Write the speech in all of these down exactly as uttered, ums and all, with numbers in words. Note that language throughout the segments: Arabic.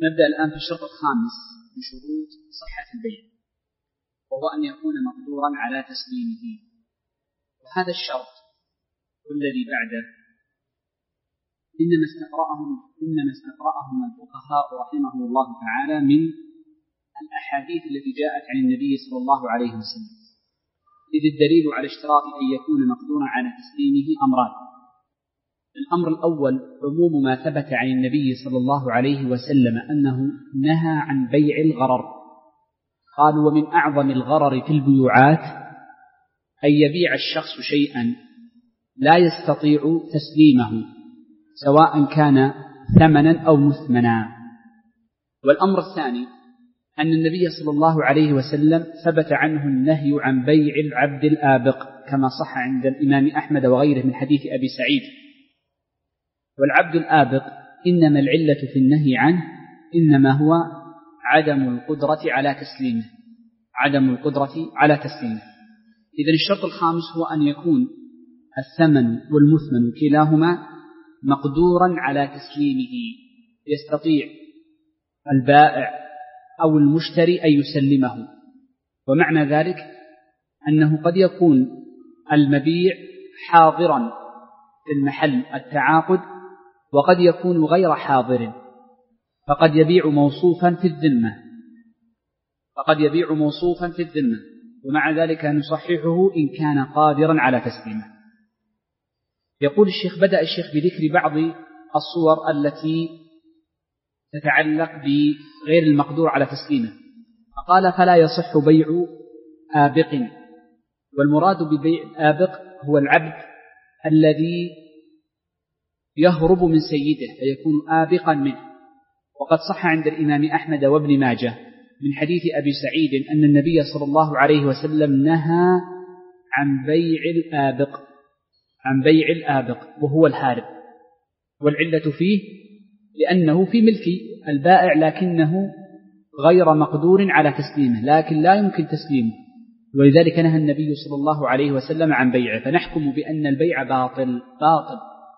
نبدأ الآن في الشرط الخامس من شروط صحة البيع، وهو أن يكون مقدورا على تسليمه. وهذا الشرط والذي بعده إنما استقرأهم إنما استقرأهم الفقهاء رحمهم الله تعالى من الأحاديث التي جاءت عن النبي صلى الله عليه وسلم، إذ الدليل على اشتراط أن يكون مقدورا على تسليمه أمران. الأمر الأول عموم ما ثبت عن النبي صلى الله عليه وسلم أنه نهى عن بيع الغرر. قالوا: ومن أعظم الغرر في البيوعات أن يبيع الشخص شيئا لا يستطيع تسليمه، سواء كان ثمنا أو مثمنا. والأمر الثاني أن النبي صلى الله عليه وسلم ثبت عنه النهي عن بيع العبد الآبق، كما صح عند الإمام أحمد وغيره من حديث أبي سعيد. والعبد الآبق إنما العلة في النهي عنه إنما هو عدم القدرة على تسليمه عدم القدرة على تسليمه إذن الشرط الخامس هو أن يكون الثمن والمثمن كلاهما مقدورا على تسليمه، يستطيع البائع أو المشتري أن يسلمه. ومعنى ذلك أنه قد يكون المبيع حاضرا في المحل التعاقد، وقد يكون غير حاضر، فقد يبيع موصوفا في الذمة فقد يبيع موصوفا في الذمة ومع ذلك نصححه إن كان قادرا على تسليمه. يقول الشيخ: بدأ الشيخ بذكر بعض الصور التي تتعلق بغير المقدور على تسليمه، فقال: فلا يصح بيع آبق. والمراد ببيع الآبق هو العبد الذي يهرب من سيده فيكون آبقا منه. وقد صح عند الإمام أحمد وابن ماجه من حديث أبي سعيد أن النبي صلى الله عليه وسلم نهى عن بيع الآبق عن بيع الآبق وهو الهارب. والعلة فيه لأنه في ملك البائع لكنه غير مقدور على تسليمه، لكن لا يمكن تسليمه، ولذلك نهى النبي صلى الله عليه وسلم عن بيعه. فنحكم بأن البيع باطل باطل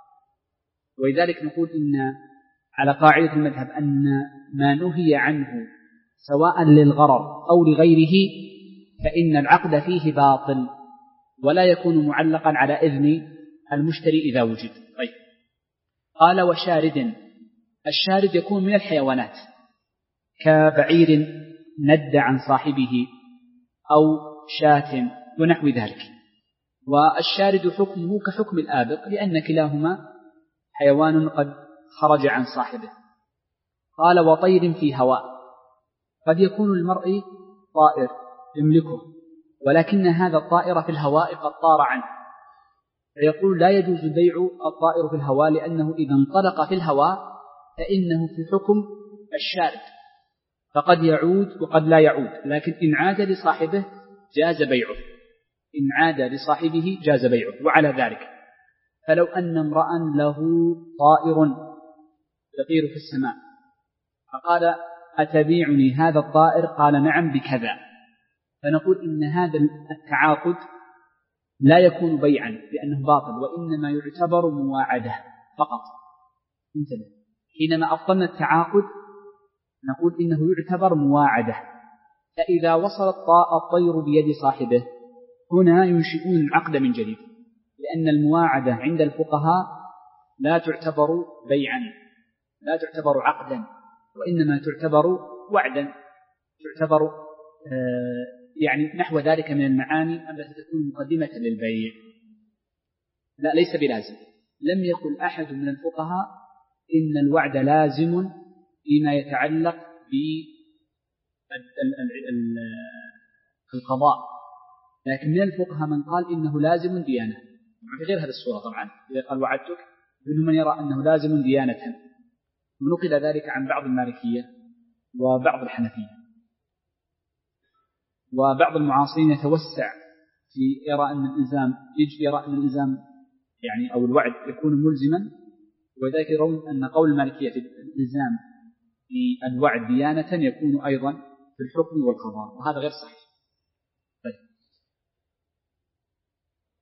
ولذلك نقول إن على قاعدة المذهب أن ما نهي عنه سواء للغرر أو لغيره فإن العقد فيه باطل ولا يكون معلقا على إذن المشتري إذا وجد. طيب. قال: وشارد. الشارد يكون من الحيوانات كبعير ند عن صاحبه أو شاة ونحو ذلك. والشارد حكمه كحكم الآبق لأن كلاهما حيوان قد خرج عن صاحبه. قال: وطير في هواء. قد يكون المرء طائر يملكه ولكن هذا الطائر في الهواء قد طار عنه، فيقول: لا يجوز بيع الطائر في الهواء لأنه إذا انطلق في الهواء فإنه في حكم الشارد، فقد يعود وقد لا يعود، لكن إن عاد لصاحبه جاز بيعه إن عاد لصاحبه جاز بيعه. وعلى ذلك فلو أن امرأ له طائر يطير في السماء فقال: أتبيعني هذا الطائر؟ قال: نعم بكذا، فنقول إن هذا التعاقد لا يكون بيعا لأنه باطل، وإنما يعتبر مواعدة فقط. انتبه، حينما أبطلنا التعاقد نقول إنه يعتبر مواعدة. فإذا وصل الطير بيد صاحبه هنا ينشئون العقد من جديد، لأن المواعدة عند الفقهاء لا تعتبر بيعا لا تعتبر عقدا، وإنما تعتبر وعدا، تعتبر آه يعني نحو ذلك من المعاني التي تكون مقدمة للبيع. لا، ليس بلازم. لم يقل أحد من الفقهاء إن الوعد لازم فيما يتعلق بالقضاء، لكن من الفقهاء من قال إنه لازم ديانة في غير هذه الصورة. طبعا إذا قال وعدتك منهم من يرى أنه لازم ديانة، ونقل ذلك عن بعض المالكية وبعض الحنفية. وبعض المعاصرين يتوسع في يرى أن الإلزام يجي يرى أن الإلزام يعني أو الوعد يكون ملزما، وذلك يرون أن قول المالكية في الإلزام في الوعد ديانة يكون أيضا في الحكم والقضاء، وهذا غير صحيح. طيب.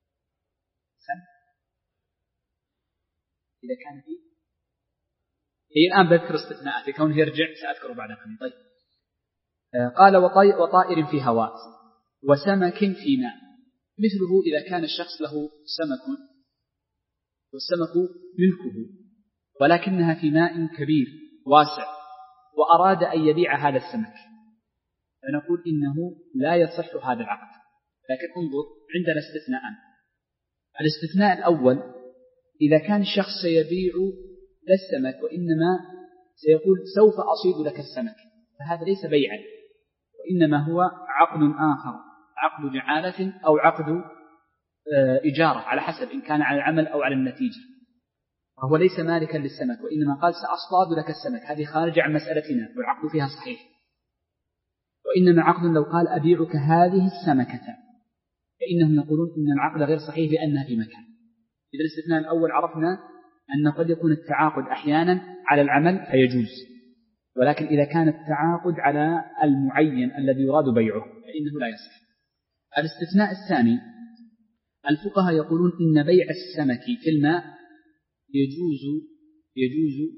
إذا كان في هي الآن بذكر استثناءات لكونه يرجع سأذكره بعد قليل. طيب قال وطائر في هواء وسمك في ماء، مثله إذا كان الشخص له سمك والسمك ملكه ولكنها في ماء كبير واسع وأراد أن يبيع هذا السمك، فنقول إنه لا يصح هذا العقد. لكن انظر عندنا استثناءان. الاستثناء الأول إذا كان الشخص سيبيع لا السمك وإنما سيقول سوف أصيد لك السمك، فهذا ليس بيعا وإنما هو عقد آخر، عقد جعالة أو عقد إجارة على حسب إن كان على العمل أو على النتيجة، وهو ليس مالكا للسمك وإنما قال سأصطاد لك السمك، هذه خارجة عن مسألتنا والعقد فيها صحيح. وإنما عقد لو قال أبيعك هذه السمكة فإنهم يقولون إن العقد غير صحيح لأنها في مكان. إذا الاستثناء الأول عرفنا أن قد يكون التعاقد أحيانا على العمل فيجوز، ولكن إذا كان التعاقد على المعين الذي يراد بيعه فإنه لا يصح. الاستثناء الثاني الفقهاء يقولون إن بيع السمك في الماء يجوز يجوز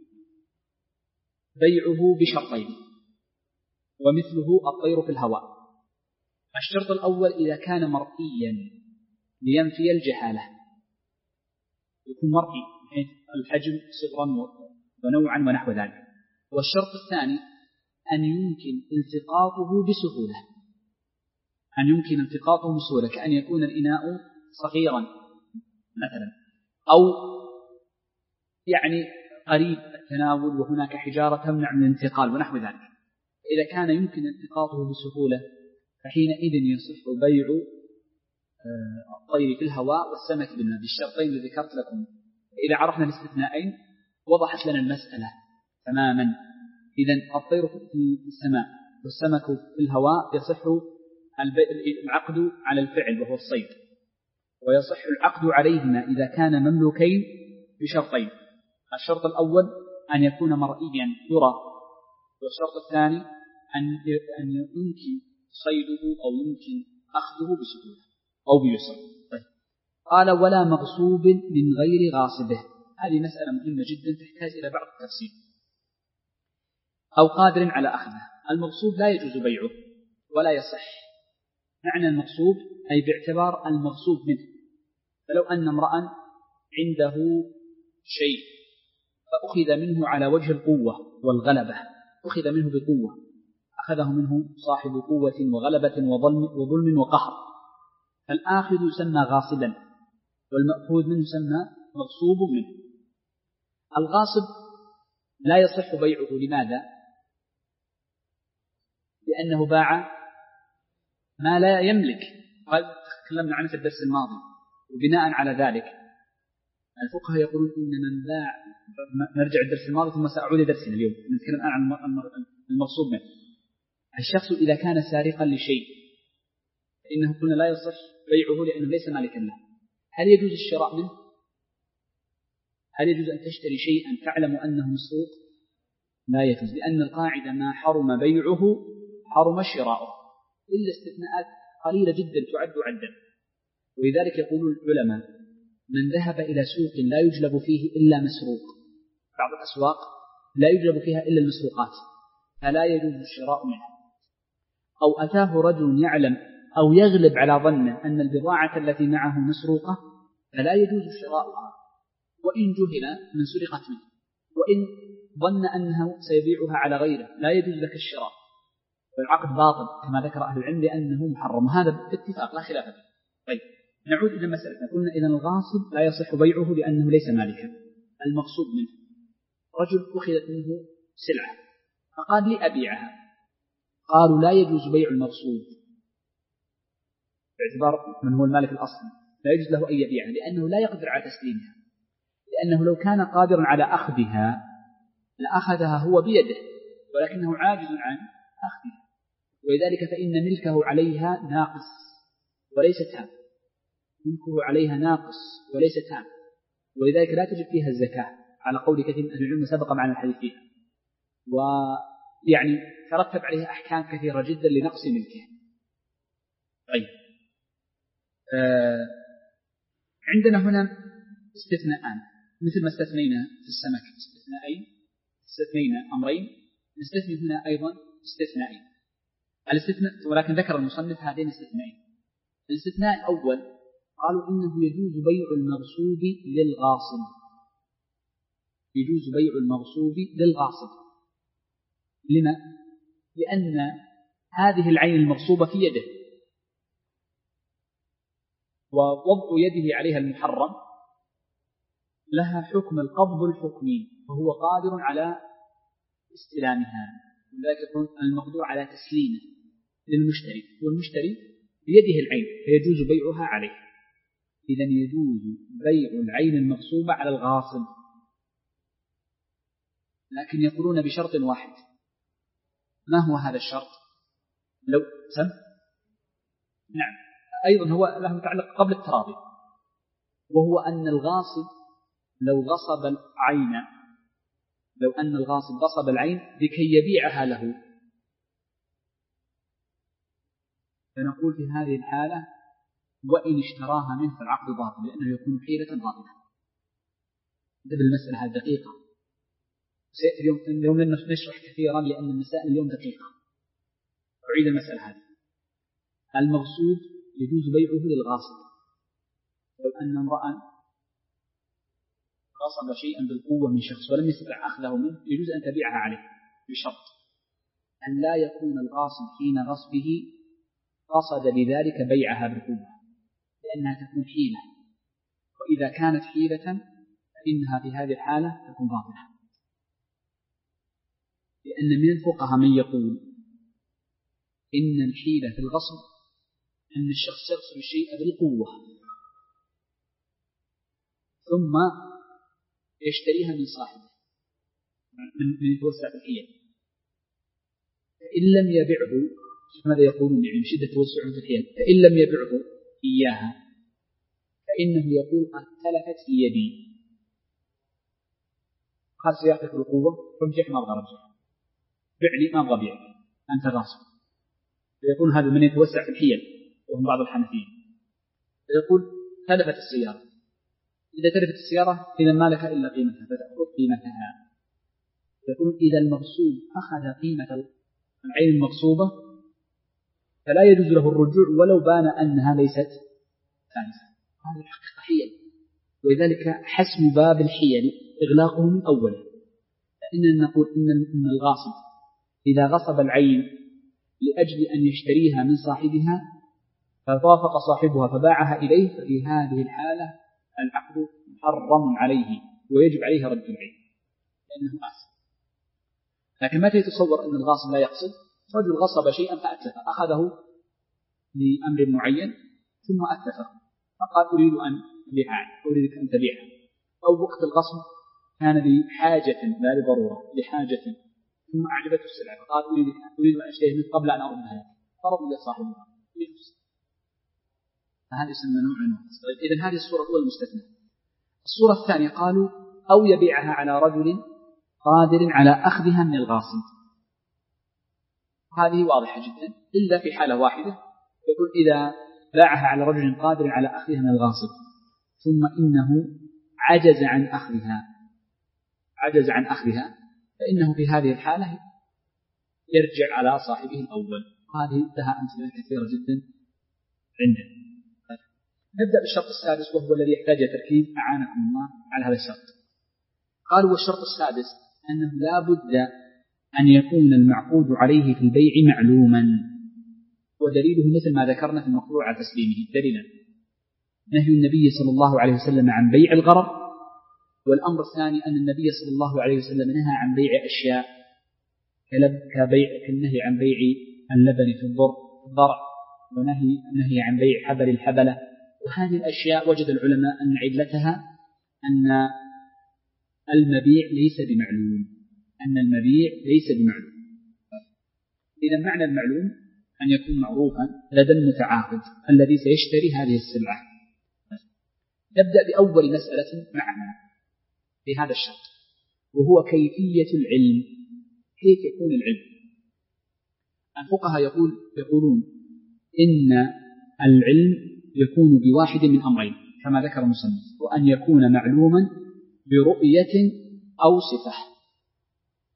بيعه بشرطين، ومثله الطير في الهواء. الشرط الأول إذا كان مرئيا لينفي الجهالة، يكون مرئي بحيث الحجم صغرا ونوعا ونحو ذلك. والشرط الثاني أن يمكن التقاطه بسهولة، أن يمكن التقاطه بسهولة، كأن يكون الإناء صغيرا مثلا أو يعني قريب التناول وهناك حجارة تمنع من الانتقال ونحو ذلك. إذا كان يمكن التقاطه بسهولة فحينئذ يصح بيع الطير في الهواء والسمك بالماء بالشرطين اللي ذكرت لكم. إذا عرفنا الاستثناءين وضحت لنا المسألة تماما. إذن الطير في السماء والسمك في الهواء يصح العقد على الفعل وهو الصيد، ويصح العقد عليهما إذا كان مملوكين بشرطين. الشرط الأول أن يكون مرئيا يرى، والشرط الثاني أن يمكن صيده أو يمكن أخذه بسهولة أو بيسر. طيب. قال ولا مغصوب من غير غاصبه، هذه مسألة مهمة جدا تحتاج إلى بعض التفصيل. أو قادر على أخذه. المغصوب لا يجوز بيعه ولا يصح. معنى المغصوب أي باعتبار المغصوب منه، فلو أن امرأ عنده شيء فأخذ منه على وجه القوة والغلبة، أخذ منه بقوة، أخذه منه صاحب قوة وغلبة وظلم وقهر، فالآخذ يسمى غاصبا والمأخوذ منه يسمى مغصوب منه. الغاصب لا يصح بيعه. لماذا؟ لأنه باع ما لا يملك، قد تكلمنا عنه في الدرس الماضي. وبناء على ذلك الفقهاء يقولون إن من باع، نرجع الدرس الماضي ثم سأعود لدرسنا اليوم، نتكلم الآن عن المغصوب منه. الشخص إذا كان سارقا لشيء فإنه قلنا لا يصح بيعه لأنه ليس مالكا له. هل يجوز الشراء منه؟ هل يجوز أن تشتري شيئا تعلم أنه مسروق؟ لا يجوز، لأن القاعدة ما حرم بيعه حرم شراؤه، إلا استثناءات قليلة جدا تعد عدا. ولذلك يقول العلماء من ذهب إلى سوق لا يجلب فيه إلا مسروق، بعض الأسواق لا يجلب فيها إلا المسروقات، فلا يجوز الشراء منها. أو أتاه رجل يعلم أو يغلب على ظنه أن البضاعة التي معه مسروقة فلا يجوز شراؤها، وإن جهل من سرقت منه، وإن ظن أنه سيبيعها على غيره لا يجوز لك الشراء، والعقد باطل كما ذكر أهل العلم لأنه محرم، هذا باتفاق لا خلاف فيه. طيب نعود إلى مسألة. قلنا إذن الغاصب لا يصح بيعه لأنه ليس مالكا. المغصوب منه رجل أخذت منه سلعة فقال لي أبيعها، قالوا لا يجوز بيع المغصوب باعتبار من هو المالك الأصلي، لا يجوز له أن يبيعها لأنه لا يقدر على تسليمها، لأنه لو كان قادرا على أخذها لأخذها هو بيده ولكنه عاجز عن أخذها، ولذلك فإن ملكه عليها ناقص وليس تام، ملكه عليها ناقص وليس تام، ولذلك لا تجب فيها الزكاة على قول كثير من أهل العلم سبق معنا الحديث فيها، ويعني ترتب عليها أحكام كثيرة جدا لنقص ملكه. طيب آه عندنا هنا استثناءان مثل ما استثنينا في السمك استثنائين استثنينا أمرين، نستثني هنا أيضا استثنائين. الاستثناء ولكن ذكر المصنف هذين الاستثنائين. الاستثناء الأول قالوا إنه يجوز بيع المغصوب للغاصب، يجوز بيع المغصوب للغاصب. لما؟ لأن هذه العين المغصوبة في يده، ووضع يده عليها المحرم لها حكم القبض الحكمي، فهو قادر على استلامها، ولذلك يكون المقدور على تسليمه للمشتري، والمشتري بيده العين فيجوز بيعها عليه. إذن يجوز بيع العين المغصوبة على الغاصب، لكن يقولون بشرط واحد. ما هو هذا الشرط؟ لو سم نعم أيضا هو له متعلق قبل التراضي، وهو أن الغاصب لو غصب العين لو أن الغاصب غصب العين لكي يبيعها له، فنقول في هذه الحالة وإن اشتراها منه فالعقد باطل، لأنه يكون حيلة باطلة. هذه المسألة هذه دقيقة، سيأتي اليوم اليوم لن نشرح كثيرا لأن المسائل اليوم دقيقة. أعيد المسألة هذه. المغصوب يجوز بيعه للغاصب. لو أن امرأ غصب شيئا بالقوة من شخص ولم يستطع أخذه منه، يجوز أن تبيعها عليه بشرط أن لا يكون الغاصب حين غصبه قصد بذلك بيعها بالقوة، لأنها تكون حيلة، وإذا كانت حيلة فإنها في هذه الحالة تكون باطلة. لأن من الفقهاء من يقول إن الحيلة في الغصب أن الشخص يغصب الشيء بالقوة ثم يشتريها من صاحبه من يتوسع في الحيل، فإن لم يبعه، ماذا يقولون يعني شدة توسعهم في الحيل، فإن لم يبعه إياها فإنه يقول قد تلفت في يدي، هذا سيعطيك القوة رجح ما أبغى رجح، بعلي ما أبغى بيع، أنت غاصب. فيكون هذا من يتوسع في الحيل وهم بعض الحنفيين، فيقول تلفت السيارة. إذا تلفت السيارة إذا ما لك إلا قيمتها فتأخذ قيمتها. يقول إذا المغصوب أخذ قيمة العين المغصوبة فلا يجوز له الرجوع ولو بان أنها ليست ثالثة. هذا الحقيقة حيل، ولذلك حسم باب الحيل إغلاقه من أوله. فإننا نقول إن الغاصب إذا غصب العين لأجل أن يشتريها من صاحبها فوافق صاحبها فباعها إليه، ففي هذه الحالة العقد محرم عليه ويجب عليه رد العين لأنه آثم. لكن متى يتصور أن الغاصب لا يقصد؟ رجل غصب شيئا فأتلفه، أخذه لأمر معين ثم أتلفه فقال أريد أن أبيعها، أريدك أن تبيعها، أو وقت الغصب كان لحاجة لا لضرورة، لحاجة ثم أعجبته السلعة فقال أريدك أريد أن أشتري منك قبل أن أردها لك، فرضي صاحبها يجوز. فهذا يسمى نوع من القصد. إذن هذه الصورة الأولى المستثنى. الصورة الثانية قالوا أو يبيعها على رجل قادر على أخذها من الغاصب. هذه واضحة جدا إلا في حالة واحدة، يقول إذا باعها على رجل قادر على أخذها من الغاصب ثم إنه عجز عن أخذها عجز عن أخذها فإنه في هذه الحالة يرجع على صاحبه الأول. هذه لها أمثلة كثيرة جدا عندنا. نبدأ بالشرط السادس وهو الذي يحتاج تركيز أعانكم الله على هذا الشرط. قالوا والشرط السادس أنه لا بد أن يكون المعقود عليه في البيع معلوما، ودليله مثل ما ذكرنا في المقطوع على تسليمه. دليلا نهي النبي صلى الله عليه وسلم عن بيع الغرر، والأمر الثاني أن النبي صلى الله عليه وسلم نهى عن بيع أشياء كبيع كالنهي عن بيع اللبن في الضرع، ونهي النهي عن بيع حبل الحبلة. وهذه الأشياء وجد العلماء أن علتها أن المبيع ليس بمعلوم أن المبيع ليس بمعلوم. إذا معنى المعلوم أن يكون معروفا لدى المتعاقد الذي سيشتري هذه السلعة. نبدأ بأول مسألة معنا في هذا الشرط، وهو كيفية العلم. كيف يكون العلم؟ الفقهاء يقول يقولون إن العلم يكون بواحد من أمرين كما ذكر المصنف، وأن يكون معلوما برؤية أو صفة.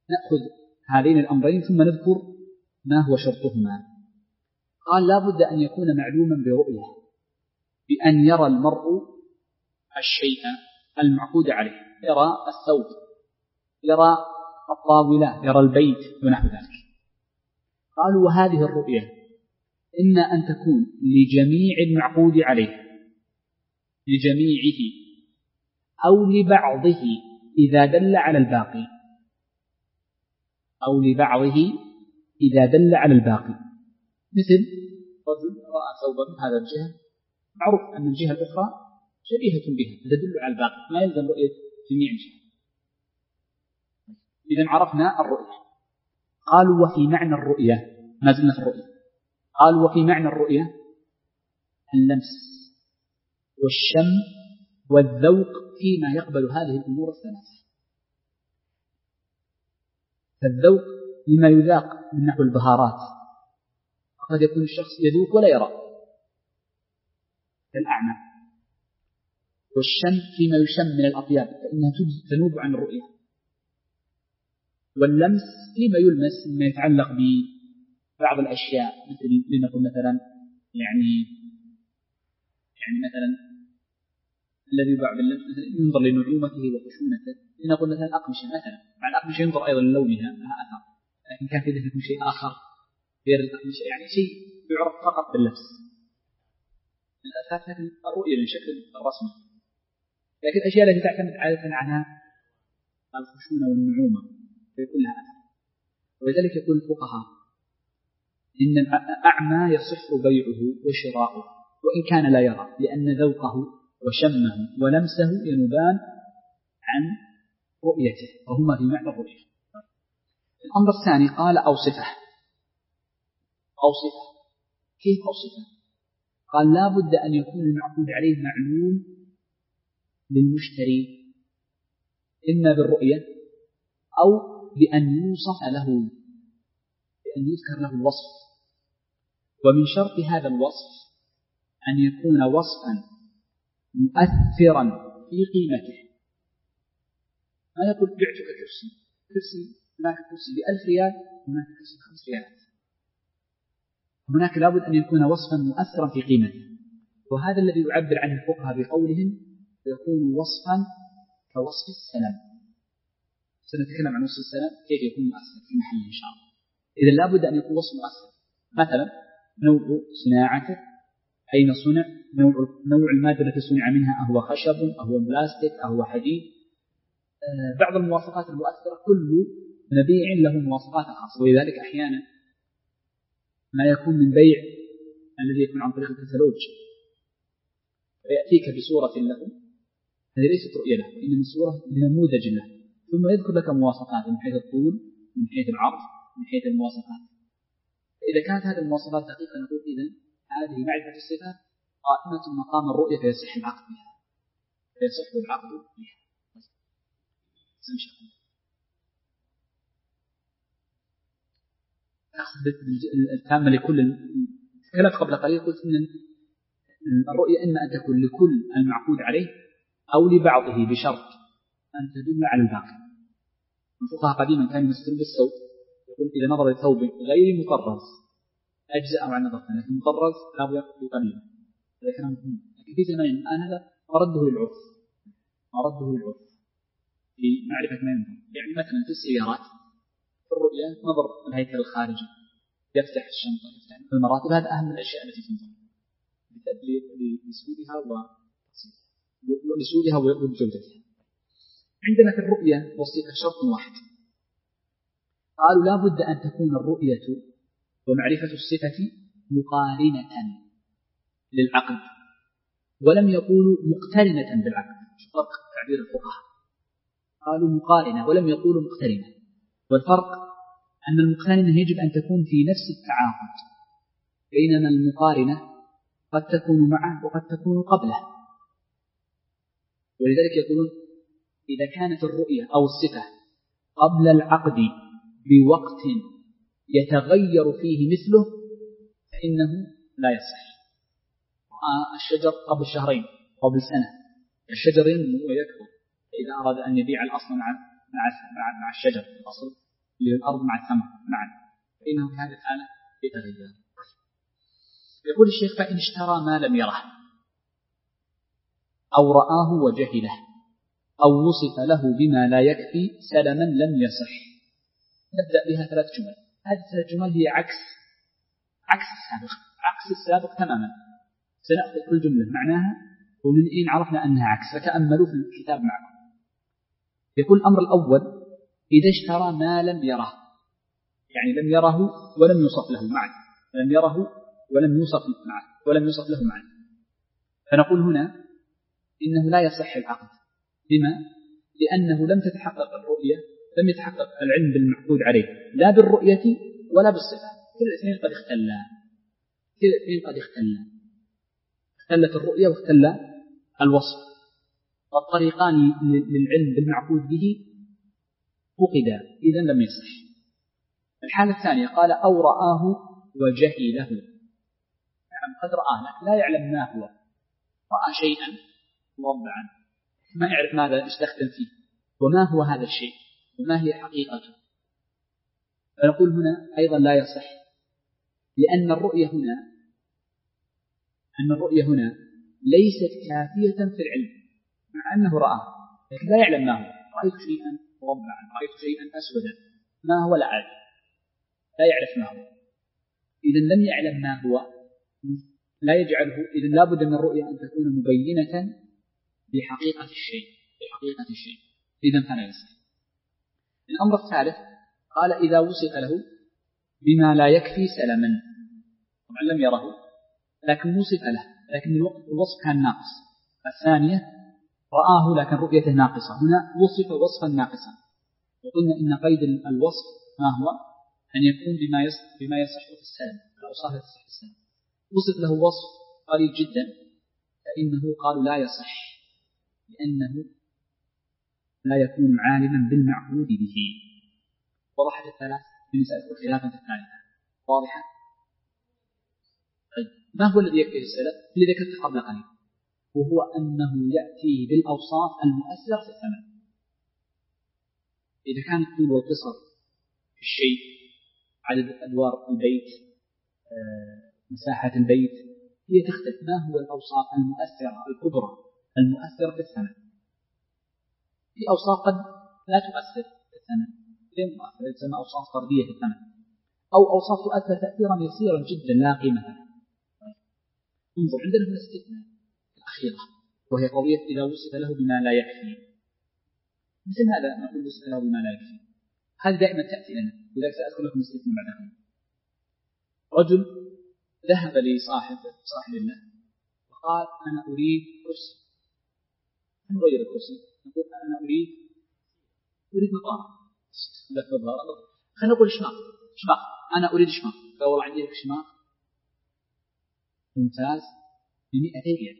نأخذ هذين الأمرين ثم نذكر ما هو شرطهما. قال لا بد أن يكون معلوما برؤية، بأن يرى المرء الشيء المعقود عليه، يرى الثوب، يرى الطاولة، يرى البيت ونحو ذلك. قالوا وهذه الرؤية إما أن تكون لجميع المعقود عليه، لجميعه، أو لبعضه إذا دل على الباقي، أو لبعضه إذا دل على الباقي. مثل رجل رأى ثوبا من هذا الجهة، معروف أن الجهة الأخرى شبيهة بها تدل على الباقي، ما يلزم رؤية جميع الجهات. إذن عرفنا الرؤية. قالوا وفي معنى الرؤية، ما زلنا في الرؤية، قالوا وفي معنى الرؤية اللمس والشم والذوق فيما يقبل هذه الأمور الثلاثة. فالذوق لما يذاق من نحو البهارات، قد يكون الشخص يذوق ولا يرى كالأعمى. والشم فيما يشم من الأطياب فإنها تنوب عن الرؤية. واللمس فيما يلمس مما يتعلق ببعض الأشياء، مثل لنقول مثلا يعني يعني مثلا الذي يباع باللمس مثلا ينظر لنعومته وخشونته، لنقول مثلا الأقمشة مثلا، مع الأقمشة ينظر أيضا للونها لها أثر، لكن كان في ذلك شيء آخر غير الأقمشة، يعني شيء يعرف فقط باللمس الأساس، لكن الرؤية من شكل رسمي. لكن الأشياء التي تعتمد عادة على الخشونة والنعومة فيكون لها أثر. ولذلك يقول الفقهاء إن الأعمى يصح بيعه وشراؤه وإن كان لا يرى، لأن ذوقه وشمه ولمسه ينبان عن رؤيته، وهما في معنى الرؤية. الأمر الثاني قال أوصفه. أوصفه كيف أوصفه؟ قال لا بد أن يكون المعقود عليه معلوم للمشتري، إما بالرؤية أو بأن يوصف له، بأن يذكر له الوصف. ومن شرط هذا الوصف أن يكون وصفا مؤثرا في قيمته. ما يقول بعتك كرسي، كرسي هناك كرسي بألف ريال هناك كرسي بخمس ريالات. هناك لابد أن يكون وصفا مؤثرا في قيمته، وهذا الذي يعبر عنه الفقهاء بقولهم يكون وصفا كوصف السلام. سنتكلم عن وصف السلام كيف يكون مؤثر في محله إن شاء الله. إذا لابد أن يكون وصف مؤثر، مثلا نوع صناعته، أين صنع، نوع, نوع المادة التي صنع منها، أهو خشب أهو بلاستيك أهو حديد. آه بعض المواصفات المؤثرة كل مبيع له مواصفات خاصة، ولذلك أحيانا ما يكون من بيع الذي يكون عن طريق الكتالوج فيأتيك بصورة له، هذه ليست رؤية له وإنما صورة لنموذج له، ثم يذكر لك مواصفات من حيث الطول، من حيث العرض، من حيث المواصفات. إذا كانت هذه المواصفات دقيقة نقول إذن هذه معرفة الصفات قائمة مقام الرؤية فيصح العقد بها، فيصح العقد بها. أخذ التامة لكل تكلمت قبل قليل، قلت إن الرؤية إما أن تكون لكل المعقود عليه أو لبعضه بشرط أن تدل على الباقي. الفقهاء قديما كانوا يمثلون بالثوب، يقول إذا نظر لثوب غير مطرز أجزاء عن نظر، لكن مطرز لا يقلل، هذا كلام مهم. لكن في زمان الآن هذا مرده للعرف، مرده للعرف في معرفة ما ينظر. يعني مثلا في السيارات في الرؤية نظر الهيكل الخارجي، يفتح الشنطة، يفتح المراتب، هذا أهم الأشياء التي تنظر لسودها ولسودها وجودتها. عندنا في الرؤية وصية شرط واحد، قالوا لا بد أن تكون الرؤية ومعرفة الصفة مقارنة للعقد، ولم يقولوا مقترنة بالعقد. فرق تعبير الفقهاء، قالوا مقارنة ولم يقولوا مقترنة. والفرق أن المقارنة يجب أن تكون في نفس التعاقد، بينما المقارنة قد تكون معه وقد تكون قبله. ولذلك يقولون إذا كانت الرؤية أو الصفة قبل العقد بوقت يتغير فيه مثله فإنه لا يصح. الشجر قبل شهرين قبل سنة الشجر ينمو ويكبر، فإذا أراد أن يبيع الأصل مع مع مع الشجر الأصل للأرض مع الثمر معا، فإنه في هذه الحالة يتغير. يقول الشيخ: فإن اشترى ما لم يره أو رآه وجهله أو وصف له بما لا يكفي سلما لم يصح. نبدأ بها ثلاث جمل. هذه الثلاث جمل هي عكس عكس السابق عكس السابق تماما. سنأخذ كل جملة معناها ومن أين عرفنا أنها عكس، فتأملوا في الكتاب معكم. يقول الأمر الأول: إذا اشترى ما لم يره، يعني لم يره ولم يوصف له معا، لم يره ولم يوصف معا ولم يوصف له معا، فنقول هنا إنه لا يصح العقد. لما؟ لأنه لم تتحقق الرؤية، لم يتحقق العلم بالمعقود عليه لا بالرؤية ولا بالصفة. كل الاثنين قد اختلا كل الاثنين قد اختلا اختلت الرؤية واختل الوصف، والطريقان للعلم بالمعقود به فقدا، إذن لم يصح. الحالة الثانية قال: أو رآه وجهله. نعم قد رآه لكن لا يعلم ما هو، رأى شيئا مربعا ما يعرف ماذا يستخدم فيه وما هو هذا الشيء وما هي حقيقته، فنقول هنا أيضا لا يصح، لأن الرؤية هنا أن الرؤية هنا ليست كافية في العلم، مع أنه رآه لكن لا يعلم ما هو. رأيت شيئا مربعا، رأيت شيئا أسودا، ما هو لا أعلم، لا يعرف ما هو. إذن لم يعلم ما هو لا يجعله، إذن لا بد من الرؤية أن تكون مبينة بحقيقة الشيء بحقيقة الشيء إذن فلا يصح. الأمر الثالث قال: إذا وصف له بما لا يكفي سلما. طبعا لم يره لكن وصف له، لكن الوصف كان ناقص. الثانية رآه لكن رؤيته ناقصة، هنا وصف وصفا ناقصا. وقلنا إن قيد الوصف ما هو؟ أن يكون بما يصح بما يصح في السلم، الأوصاف تصح في السلم. وصف له وصف قليل جدا فإنه قالوا لا يصح، لأنه لا يكون عالما بالمعقود به. وضحت الثلاث بمسألة الخلافة الثالثة واضحة؟ طيب ما هو الذي يكفي السلف؟ الذي ذكرت قبل قليل، وهو أنه يأتي بالأوصاف المؤثرة في الثمن. إذا كان الطول والقصر في الشيء، عدد أدوار البيت، مساحة البيت، هي تختلف. ما هو الأوصاف المؤثرة الكبرى المؤثرة في الثمن؟ في أوصاف قد لا تؤثر في الثمن، غير مؤثرة، تسمى أوصاف فردية في الثمن، أو أوصاف تؤثر تأثيرا يسيرا جدا لا قيمة لها. انظر عندنا هنا استثناء الأخيرة، وهي قضية إذا وصف له بما لا يكفي. مثل هذا نقول وصف له بما لا يكفي، هذه دائما تأتي لنا، ولذلك سأذكر لكم استثناء بعد ذلك. رجل ذهب لصاحب صاحب الله وقال: أنا أريد كرسي. نغير الكرسي، نقول أنا أريد أريد نظارة. لا نظارة، خلينا نقول شماغ شماغ أنا أريد شماغ. قال: والله عندي لك شماغ ممتاز بمئتين ريال.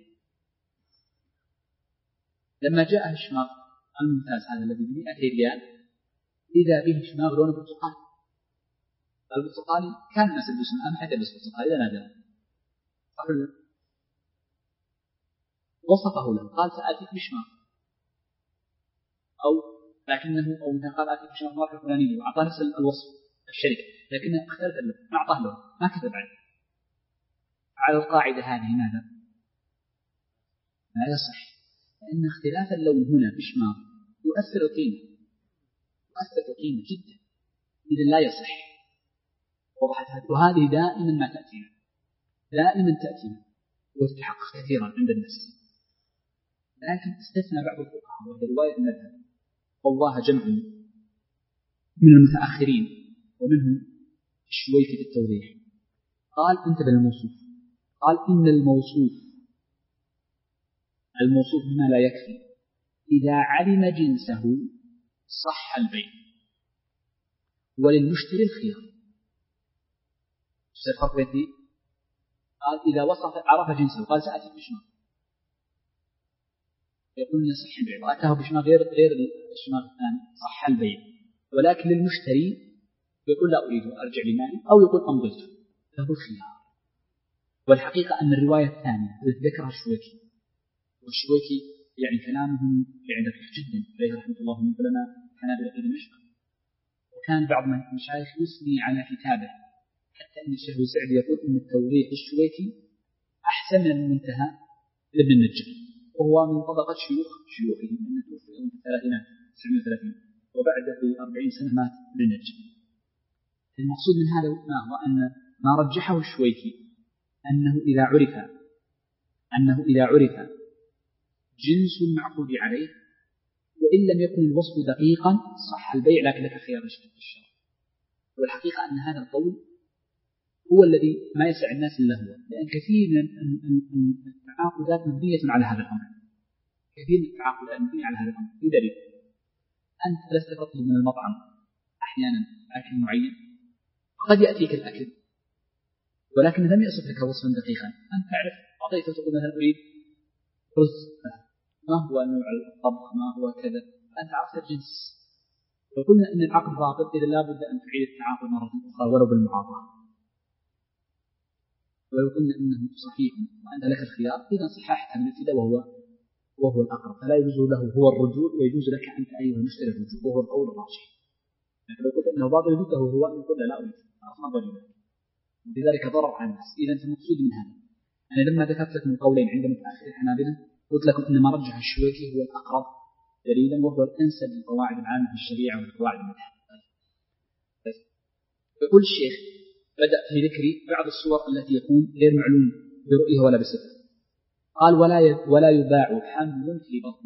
لما جاء الشماغ الممتاز هذا الذي بمئتين ريال إذا به شماغ لونه برتقالي. البرتقالي كان الناس يلبسون، أنا حتى ألبس برتقالي لا نادر. وصفه له قال: سأتيك بشماغ، أو لكنه أو قال: أتيك بشماغ ماركة فلانية، وأعطاه نفس الوصف الشركة، لكنه اختلف له، ما أعطاه له، ما كتب عليه. على القاعدة هذه ماذا؟ لا يصح، لأن اختلاف اللون هنا بشماغ يؤثر القيمة يؤثر القيمة جدا، إذن لا يصح. وضحت. وهذه دائما ما تأتينا دائما تأتينا وتتحقق كثيرا عند الناس، لكن استثنى بعض الفقهاء وهي رواية المذهب والله جمع من المتأخرين ومنهم الشويكي في التوضيح. قال: انتبه للموصوف، قال: إن الموصوف الموصوف بما لا يكفي إذا علم جنسه صح البيع، وللمشتري الخيار. الفرق بين قال: إذا وصف عرف جنسه قال: سأتي بشماغ، يقول: يصح البيع، وأتاه بشماغ غير غير الشماغ الثاني صح البيع، ولكن للمشتري يقول: لا أريد، أرجع لمالي، أو يقول: أمضيت، له الخيار. والحقيقة أن الرواية الثانية التي ذكرها الشويكي، والشويكي يعني كلامهم يعني دقيق جدا عليه رحمة الله من علماء الحنابلة في دمشق، وكان بعض المشايخ يثني على كتابه، حتى أن الشيخ سعد يقول أن التوضيح الشويكي أحسن من المنتهى لابن النجار، وهو من طبقة شيوخ شيوخه، لأنه توفي في الثلاثينات تسعمائة وثلاثين وبعده بأربعين سنة مات ابن النجار. المقصود من هذا ما هو أن ما رجحه الشويكي أنه إذا عرف أنه إذا عرف جنس المعقود عليه وإن لم يكن الوصف دقيقا صح البيع، لكن لك خيار الشرع. والحقيقة أن هذا القول هو الذي ما يسع الناس إلا هو، لأن كثير من التعاقدات مبنية على هذا الأمر، كثير من التعاقدات مبنية على هذا الأمر. بدليل أنت لست تطلب من المطعم أحيانا أكل معين، قد يأتيك الأكل ولكن لم يصف لك وصفا دقيقا، أنت تعرف أعطيته تقول مثلا أريد رز، ما هو نوع الطبخ، ما هو كذا، أنت عرفت الجنس. لو قلنا أن العقد باطل إذا لا بد أن تعيد التعاقد مرة أخرى ولو بالمعاضرة، ولو قلنا أنه صحيح وأنت لك الخيار إذا صححت من الابتداء وهو وهو الأقرب، فلا يجوز له هو الرجوع ويجوز لك أنت أيها المشتري الرجوع، وهو القول الراجح. لكن لو قلت أنه باطل يجوز له هو أن يقول لا أريد أصلا ضريبا، وبذلك ضرر على الناس. إذا فالمقصود من هذا أنا لما ذكرت لكم القولين عند متأخر الحنابلة قلت لكم أن ما رجح الشويكي هو الأقرب دليلا وهو الأنسب للقواعد العامة في الشريعة والقواعد المذهب. يقول الشيخ بدأ في ذكر بعض الصور التي يكون غير معلوم برؤيه ولا بصفة. قال ولا ولا يباع حمل في بطن.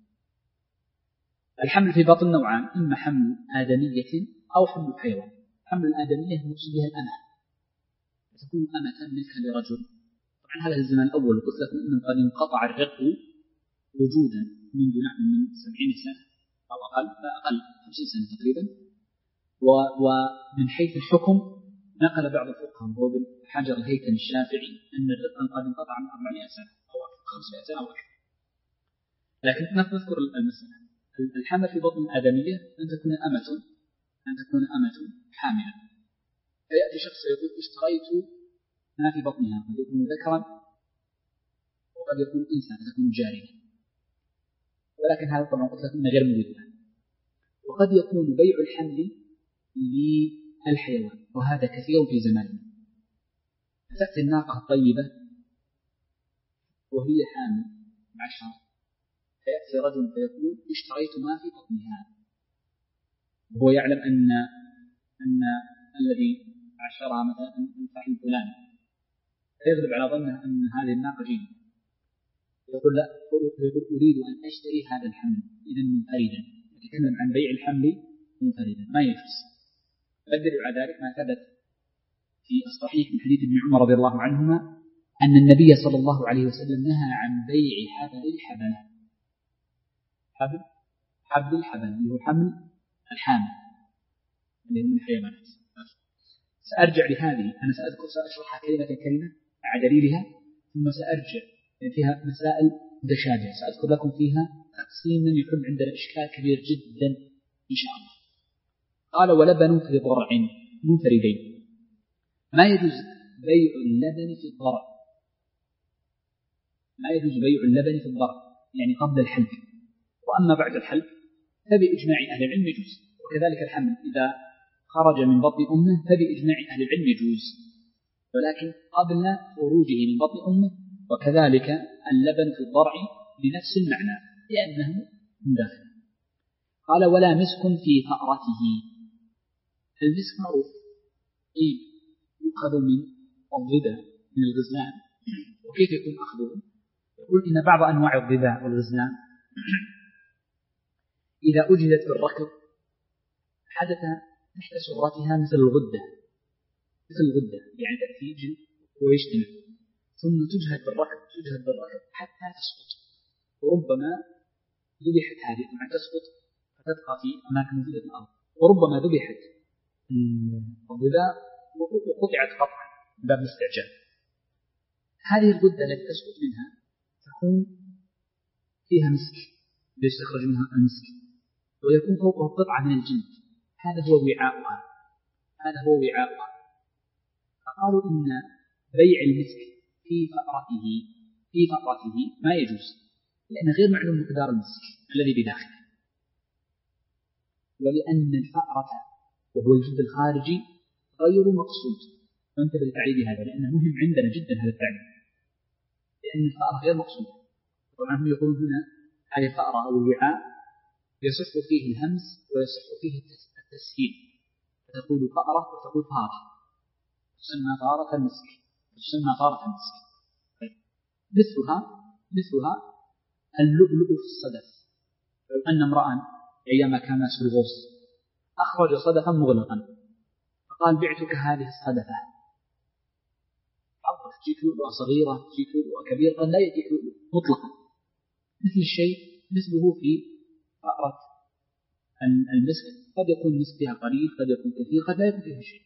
الحمل في بطن نوعان، إما حمل آدمية أو حمل حيوان. حمل الآدمية مقصود بها الأمة، تكون أمة ملكا لرجل. طبعا هذا الزمان الأول قلت لكم أنه قد انقطع الرق وجودا منذ نحو من سبعين سنة أو أقل، لا أقل خمسين سنة تقريبا. ومن حيث الحكم نقل بعض الفقهاء وهو حجر الهيثم الشافعي أن الرق قد انقطع من أربعمائة سنة أو خمسمائة سنة أو أكثر. لكن نذكر المسألة. الحمل في بطن الآدمية أن تكون أمة أن تكون أمة حاملة، فيأتي شخص يقول اشتريت ما في بطنها، قد يكون ذكرا وقد يكون إنسان، تكون جارية، ولكن هذا طبعا قلت لكم غير موجود. وقد يكون بيع الحمل للحيوان، وهذا كثير في زماننا. تأتي الناقة الطيبة وهي حامل عشر، فيأتي رجل فيقول اشتريت ما في بطنها، وهو يعلم أن أن الذي عشرها مثلا الفحل الفلاني، فيغلب على ظنه أن هذه الناقة جيدة، يقول لا، يقول أريد أن أشتري هذا الحمل إذا منفردا، يتكلم عن بيع الحمل منفردا، ما يجوز. فالدليل على ذلك ما ثبت في الصحيح من حديث ابن عمر رضي الله عنهما أن النبي صلى الله عليه وسلم نهى عن بيع حبل الحبل. حبل حبل الحبل اللي هو حمل الحامل اللي هو من الحيوانات. سأرجع لهذه، أنا سأذكر سأشرحها كلمة كلمة مع دليلها، ثم سأرجع فيها مسائل متشابهة سأذكر لكم فيها تقسيما يحل عندنا إشكال كبير جدا إن شاء الله. قال ولبن في ضرع منفردين. ما يجوز بيع اللبن في الضرع، ما يجوز بيع اللبن في الضرع يعني قبل الحلب، وأما بعد الحلب فبإجماع أهل العلم يجوز. وكذلك الحمل إذا خرج من بطن أمه فبإجماع أهل العلم يجوز، ولكن قبل خروجه من بطن أمه. وكذلك اللبن في الضرع بنفس المعنى لأنه من داخل. قال ولا مسك في فأرته. المسك معروف إيه يؤخذ من الظبا من الغزلان. وكيف يكون أخذه؟ يقول إن بعض أنواع الظبا والغزلان إذا أجدت بالركض حدث تحت سرتها مثل الغدة، مثل الغدة يعني تأتي جلد ويجتمع، ثم تجهد بالركض تجهد بالركض حتى تسقط. وربما ذبحت هذه طبعا تسقط فتبقى في أماكن موجودة في الأرض، وربما ذبحت الظباء وقطعت قطعا باب الاستعجال. هذه الغدة التي تسقط منها تكون فيها مسك يستخرج منها المسك، ويكون فوقه قطعة من الجلد، هذا هو وعاؤها هذا هو وعاؤها فقالوا إن بيع المسك في فأرته في فأرته ما يجوز، لأن غير معلوم مقدار المسك الذي بداخله، ولأن الفأرة وهو الجلد الخارجي غير مقصود. فانتبه لتعريف هذا لأنه مهم عندنا جدا هذا التعريف، لأن الفأرة غير مقصودة. طبعا هم يقولون هنا هذه الفأرة أو الوعاء يصح فيه الهمس ويصح فيه التسهيل، فتقول فأرة وتقول فارة، تسمى فارة المسك، تسمى فارة المسك. مثلها مثلها اللؤلؤ في الصدف. لو أن امرأ أيام كان ناس الغوص أخرج صدفا مغلقا فقال بعتك هذه الصدفة، عرض تجيك لؤلؤة صغيرة تجيك لؤلؤة كبيرة، قد لا يجيك لؤلؤ مطلقا. مثل الشيء مثله في فأرة المسك، قد يكون المسك فيها قليل قد يكون كثير قد لا يكون فيها شيء.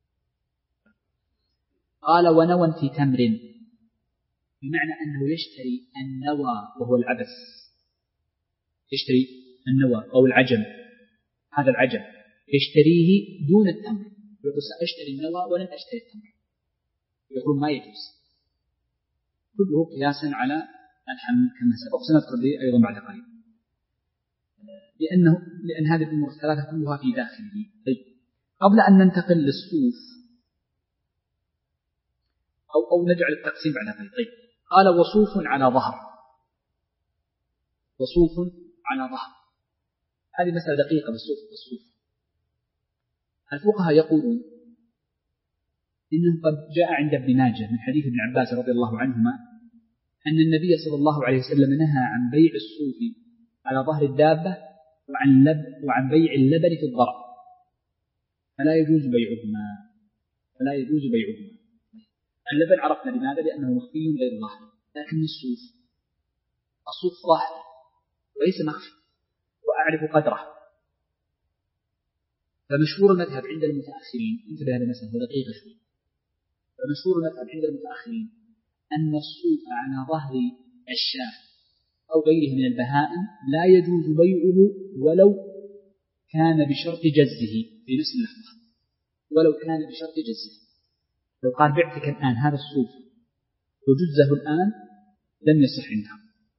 قال ونوى في تمر، بمعنى أنه يشتري النوى وهو العبس، يشتري النوى أو العجم، هذا العجم يشتريه دون التمر، يقول سأشتري النوى ولن أشتري التمر، يقول ما يجوز، كله قياسا على الحمل كما سبق، سنذكر به أيضا بعد قليل، لأنه لأن هذه الأمور الثلاثة كلها في داخله. طيب قبل أن ننتقل للصوف أو أو نجعل التقسيم بعد قليل. طيب قال وصوف على ظهر، وصوف على ظهر، هذه مسألة دقيقة بالصوف. بالصوف الفقهاء يقولون إنه قد جاء عند ابن ماجه من حديث ابن عباس رضي الله عنهما أن النبي صلى الله عليه وسلم نهى عن بيع الصوف على ظهر الدابة وعن لب وعن بيع اللبن في الضرع، فلا يجوز بيعهما، فلا يجوز بيعهما. اللبن عرفنا لماذا؟ لأنه مخفي غير ظاهر، لكن الصوف الصوف ظاهر وليس مخفي وأعرف قدره. فمشهور المذهب عند المتأخرين، انتبه هذا المسألة دقيقة شوي، فمشهور المذهب عند المتأخرين أن الصوف على ظهر الشاة أو غيره من البهائم لا يجوز بيعه ولو كان بشرط جزه في نفس اللحظة، ولو كان بشرط جزه. لو قال بعتك الآن هذا الصوف وجزه الآن لم يصح عنده،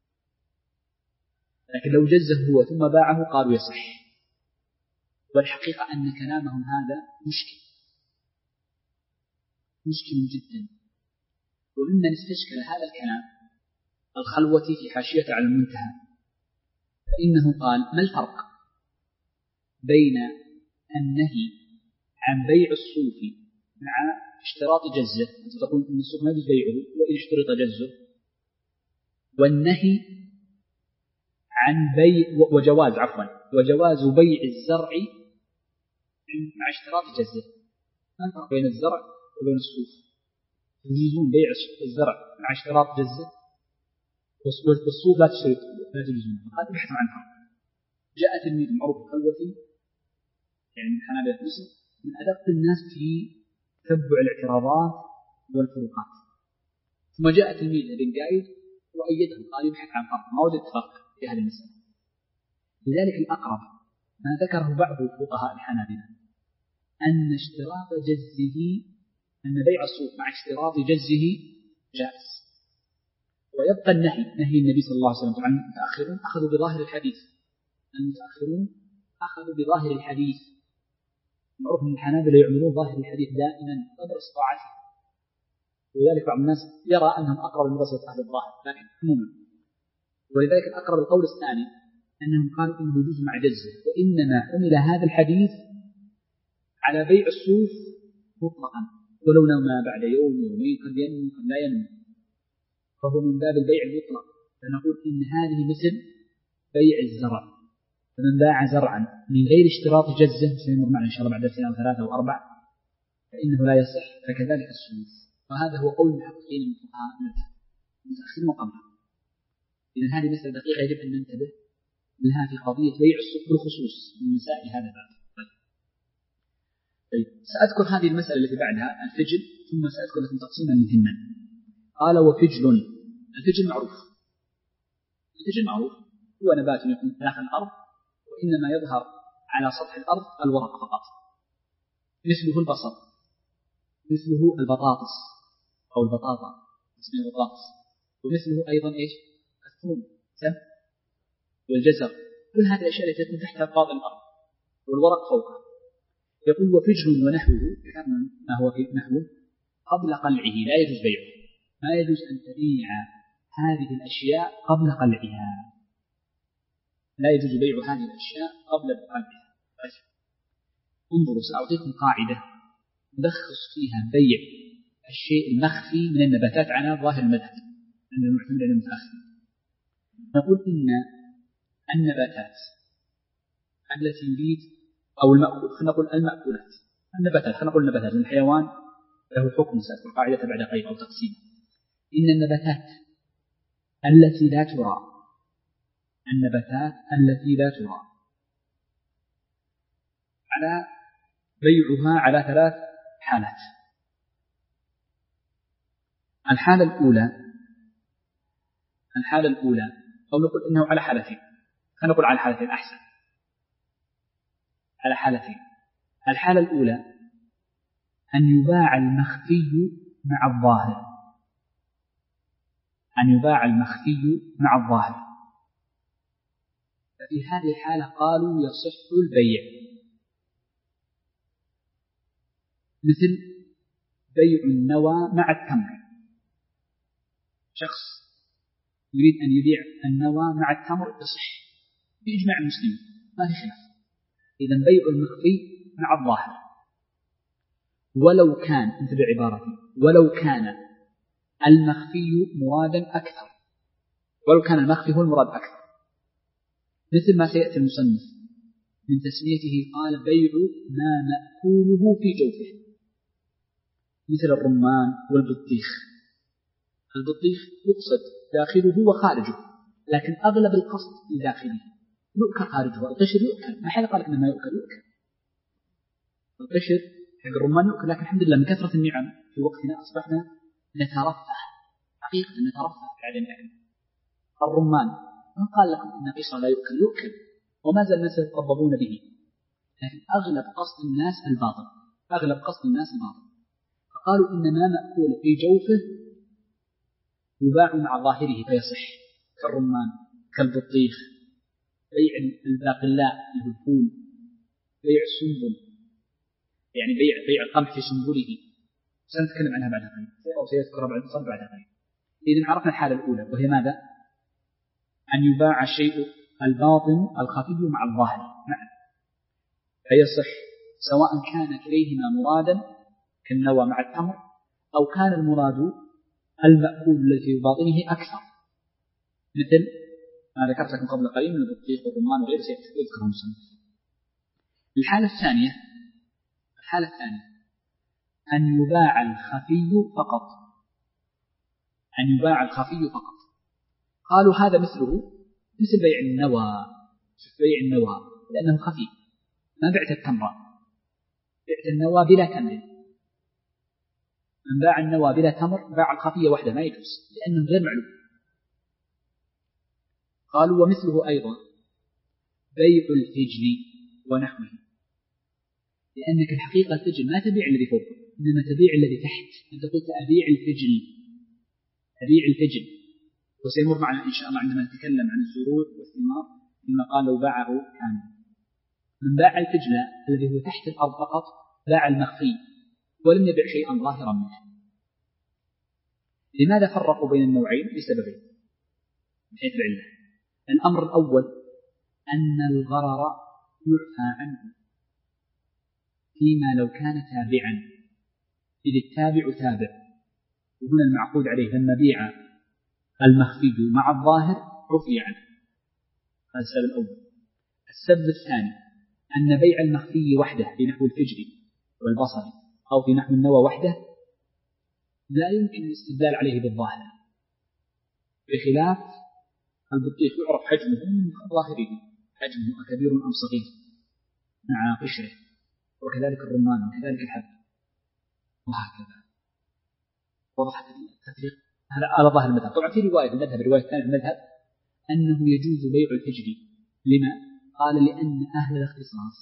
لكن لو جزه هو ثم باعه قالوا يصح. والحقيقة أن كلامهم هذا مشكل مشكل جدا، ومما نستشكل هذا الكلام الخلوة في حاشية على المنتهى، فإنه قال ما الفرق بين النهي عن بيع الصوف مع اشتراط جزه، أنت تقول أن الصوف ما يجوز بيعه وإن اشترط جزه، والنهي عن بيع وجواز عفوا وجواز بيع الزرع مع اشتراط جزه. ما الفرق بين الزرع وبين الصوف؟ يجوزون بيع الزرع مع اشتراط جزه والصوف لا تشترط لا تجوزون. هذا بحث عن فرق. جاء تلميذ معروف خلوتي يعني من حنابلة مصر من أدق الناس في تتبع الاعتراضات والفروقات، ثم جاء تلميذ ابن قايد وأيده قال يبحث عن فرق، ما وجد فرق في هذه المسألة. لذلك الأقرب ما ذكره بعض الفقهاء الحنابلة أن اشتراط جزه أن بيع الصوف مع اشتراط جزه جائز، ويبقى النهي نهي النبي صلى الله عليه وسلم. طبعا المتأخرون أخذوا بظاهر الحديث، المتأخرون أخذوا بظاهر الحديث، معروف أن الحنابلة يعملون ظاهر الحديث دائما قدر استطاعتهم، ولذلك بعض الناس يرى أنهم أقرب لمدرسة أهل الظاهر، لكن عموما ولذلك الأقرب القول الثاني أنهم قالوا إنه يجوز مع جزه، وإنما حمل هذا الحديث على بيع الصوف مطلقا، ولو نما بعد يوم يومين قد ينمو قد لا ينمو، فهو من باب البيع المطلق. فنقول إن هذه مثل بيع الزرع، فمن باع زرعا من غير اشتراط جزه سيمر معنا إن شاء الله بعد سنة أو ثلاثة أو أربع فإنه لا يصح، فكذلك الصوف. وهذا هو قول المحققين من فقهاء المذهب المتأخرين وقبلهم. إذا هذه مسألة دقيقة يجب أن ننتبه لها في قضية بيع الصوف بالخصوص من مسائل هذا الباب. طيب سأذكر هذه المسألة التي بعدها الفجل، ثم سأذكر لكم تقسيما مهما. قال وفجل، الفجل معروف، الفجل معروف هو نبات يكون داخل الأرض وإنما يظهر على سطح الأرض الورق فقط، مثله البصل، مثله البطاطس أو البطاطا اسمه البطاطس، ومثله أيضا إيش الثوم سم والجزر، كل هذه الأشياء التي تكون تحت باطن الأرض والورق فوقها. يقول وفجر ونحوه، ذكرنا ما هو في نحوه، قبل قلعه لا يجوز بيعه، ما يجوز أن تبيع هذه الأشياء قبل قلعها، لا يجوز بيع هذه الأشياء قبل قلعها. انظروا، سأعطيكم قاعدة نلخص فيها بيع الشيء المخفي من النباتات على ظاهر المذهب أن المعتمد على المتأخر. نقول إن النباتات التي يريد أو المأكول، خلينا نقول المأكولات، النباتات، خلينا نقول النباتات، الحيوان له حكم سأذكر قاعدة بعد قليل أو تقسيم. إن النباتات التي لا ترى، النباتات التي لا ترى على بيعها على ثلاث حالات. الحالة الأولى الحالة الأولى أو نقول إنه على حالتين، خلينا نقول على حالتين أحسن، على حالتين. الحالة الأولى أن يباع المخفي مع الظاهر، أن يباع المخفي مع الظاهر. ففي هذه الحالة قالوا يصح البيع، مثل بيع النوى مع التمر. شخص يريد أن يبيع النوى مع التمر يصح بإجماع المسلمين، ما في خلاف. إذن بيع المخفي مع الظاهر، ولو كان انتبه عبارتي، ولو كان المخفي مرادا أكثر، ولو كان المخفي هو المراد أكثر، مثل ما سيأتي المصنف من تسميته قال بيع ما مأكوله في جوفه، مثل الرمان والبطيخ. البطيخ يقصد داخله وخارجه، لكن أغلب القصد لداخله، يؤكل خارجه. القشر يؤكل، ما حد قال إنه ما يؤكل، يؤكل القشر حق الرمان يؤكل، لكن الحمد لله من كثرة النعم في وقتنا أصبحنا نترفه، حقيقة نترفه بعد النعم. الرمان من قال لكم إن قشر لا يؤكل؟ يؤكل، وما زال الناس يتطببون به، لكن أغلب قصد الناس الباطل، أغلب قصد الناس الباطل. فقالوا إن ما مأكول في جوفه يباع مع ظاهره فيصح، كالرمان كالبطيخ. بيع الباقلاء اللي هو الفول، بيع السنبل، يعني بيع بيع القمح في سنبله، سنتكلم عنها بعد قليل أو سيذكرها بعد صار بعد قليل. إذن عرفنا الحالة الأولى وهي ماذا؟ أن يباع الشيء الباطن الخفي مع الظاهر معا، فيصح سواء كان كليهما مرادا كالنوى مع التمر، أو كان المراد المأكول الذي في باطنه أكثر، مثل ما ذكرت لكم قبل قليل من البطيخ والرمان وغيره سيذكرها المصنف. الحالة الثانية الحالة الثانية أن يباع الخفي فقط، أن يباع الخفي فقط. قالوا هذا مثله مثل بيع النوى، بيع النوى لأنه خفي، ما بعت التمر، بعت النوى بلا تمر. من باع النوى بلا تمر باع الخفية وحده، ما يجوز لأنه غير معلوم. قالوا ومثله أيضا بيع الفجل ونحوه، لأنك الحقيقة الفجل ما تبيع الذي فوق، إنما تبيع الذي تحت. أنت قلت أبيع الفجل، أبيع الفجل، وسيمر معنا إن شاء الله عندما نتكلم عن الزروع والثمار فيما قال لو باعه كامل. من باع الفجل الذي هو تحت الأرض فقط باع المخفي ولم يبيع شيئا ظاهرا منه. لماذا فرقوا بين النوعين؟ لسببين من حيث العلة. الأمر الأول أن الغرر يعفى عنه فيما لو كان تابعا، إذ التابع تابع، وهنا المعقود عليه لما بيع المخفي مع الظاهر عفي عنه. هذا السبب الأول. السبب الثاني أن بيع المخفي وحده في نحو الفجر والبصر أو في نحو النوى وحده لا يمكن الاستدلال عليه بالظاهر، بخلاف البطيخ يعرف حجمه من ظاهره، حجمه كبير أم صغير مع قشره، وكذلك الرمان وكذلك الحب وهكذا. وضحت التفريق هذا على ظاهر المذهب. طبعا في رواية المذهب، رواية ثانية المذهب أنه يجوز بيع الفجر. لما؟ قال لأن أهل الاختصاص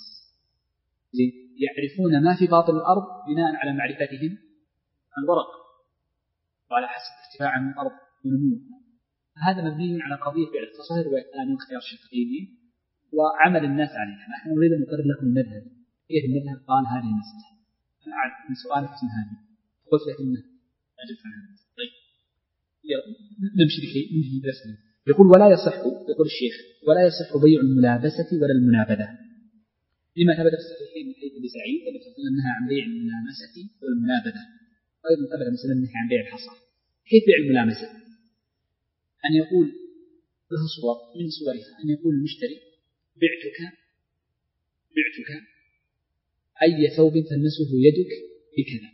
يعرفون ما في باطن الأرض بناء على معرفتهم الورق وعلى حسب ارتفاع من الأرض ونموها. هذا مبني على قضية بالاختصاص، رواية ثانية واختيار الشافعيين وعمل الناس عليها. نحن نريد أن نقرر لكم المذهب كيف المذهب قال هذه المسألة؟ أنا أعرف من سؤالك اسم هذه قلت لك إنه أجبت عن هذا. طيب نمشي لكي ننهي درسنا. يقول ولا يصح، يقول الشيخ ولا يصح بيع الملابسة ولا المنابذة لما ثبت في الصحيحين من حديث أبي سعيد النبي صلى الله عليه وسلم نهى عن بيع الملامسة والمنابذة، أيضا ثبت مثلا نهى عن بيع الحصى. كيف بيع الملامسة؟ أن يقول له صور من صورها، أن يقول المشتري بعتك بعتك أي ثوب تلمسه يدك بكذا،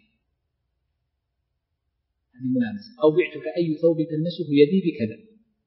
هذه الملامسة. أو بعتك أي ثوب تلمسه يدي بكذا،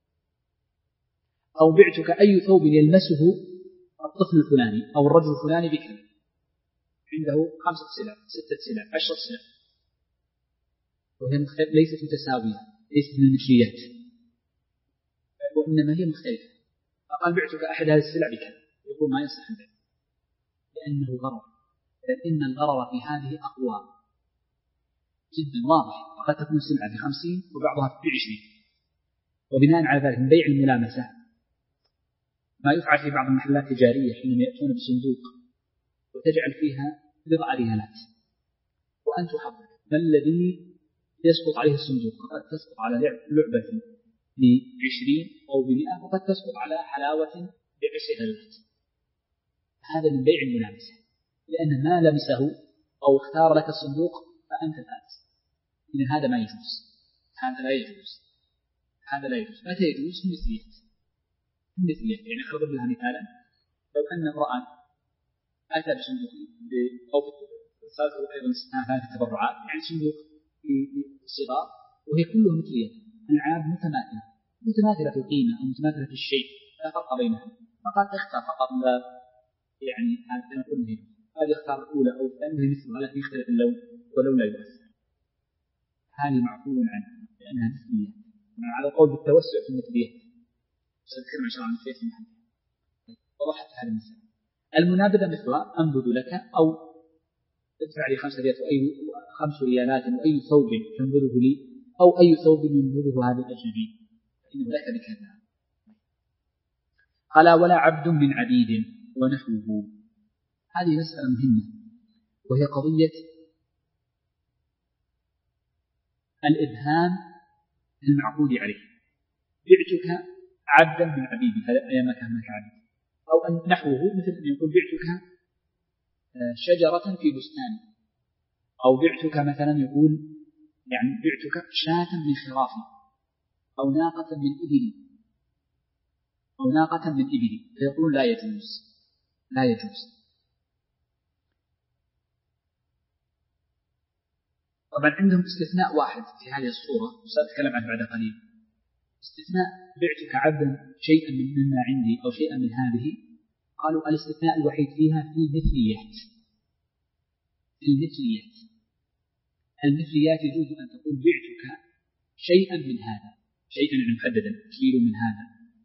أو بعتك أي ثوب يلمسه الطفل الفلاني أو الرجل الفلاني بكذا، عنده خمسة سلع ستة سلع عشر سلع، وهي ليست متساوية، ليست من المثليات، وإنما هي مختلفة. فقال بعتك أحد هذه السلع بكذا، يقول ما يصح البيع لأنه غرر، لأن الغرر في هذه أقوى جدا واضح، فقد تكون سلعة بخمسين وبعضها بعشرين. وبناء على ذلك من بيع الملامسة ما يفعل في بعض المحلات التجارية حينما يأتون بصندوق وتجعل فيها بضع ريالات وأنت تحضر ما الذي يسقط عليه الصندوق، قد تسقط على لعبة بعشرين أو بمئة، وقد تسقط على حلاوة بعشر ريالات. هذا من بيع الملامسة، لأن ما لمسه أو اختار لك الصندوق فأنت الآت. إذن هذا ما يجوز، هذا لا يجوز، هذا لا يجوز. متى يجوز؟ في المثليات، في المثليات. يعني أضرب لها مثالا، لو أن امرأ أتى بصندوق أو صارت أيضا ثلاث تبرعات، يعني صندوق في صغار وهي كلها مثلية، ألعاب متماثلة متماثلة في القيمة أو متماثلة في الشيء، لا فرق بينها، فقد اختار فقط لا يعني هذا نقول هنا هذه اختار الأولى أو الثانية وهي مثلها لكن يختلف اللون ولو لا يؤثر، هذه معفو عنها لأنها مثلية. على القول بالتوسع في المثلية سأذكر إن شاء الله في محل. وضحت هذه المسألة. المنابذة مثلها أنبذ لك أو ادفع لي خمسة ريالات أو أي خمس ريالات وأي ثوب تنبذه لي أو أي ثوب ينبذه هذا الأجنبي فإنه لك بكذا. قال ولا عبد من عبيد ونحوه. هذه مسألة مهمة وهي قضية الإبهام المعقود عليه. بعتك عبدا من عبيدي، هذا أيام كان لك عبد، أو أن نحوه مثل أن يقول بعتك شجرة في بستان، أو بعتك مثلا يقول يعني بعتك شاة من خرافي أو ناقة من إبلي أو ناقة من إبلي، فيقول لا يجوز، لا يجوز. طبعا عندهم استثناء واحد في هذه الصورة وسأتكلم عنه بعد قليل، استثناء بعتك عبدا شيئا مما عندي أو شيئا من هذه، قالوا الاستثناء الوحيد فيها في المثليات. في المثليات المثليات يجوز أن تقول بعتك شيئا من هذا، شيئا محددا كيلو من هذا.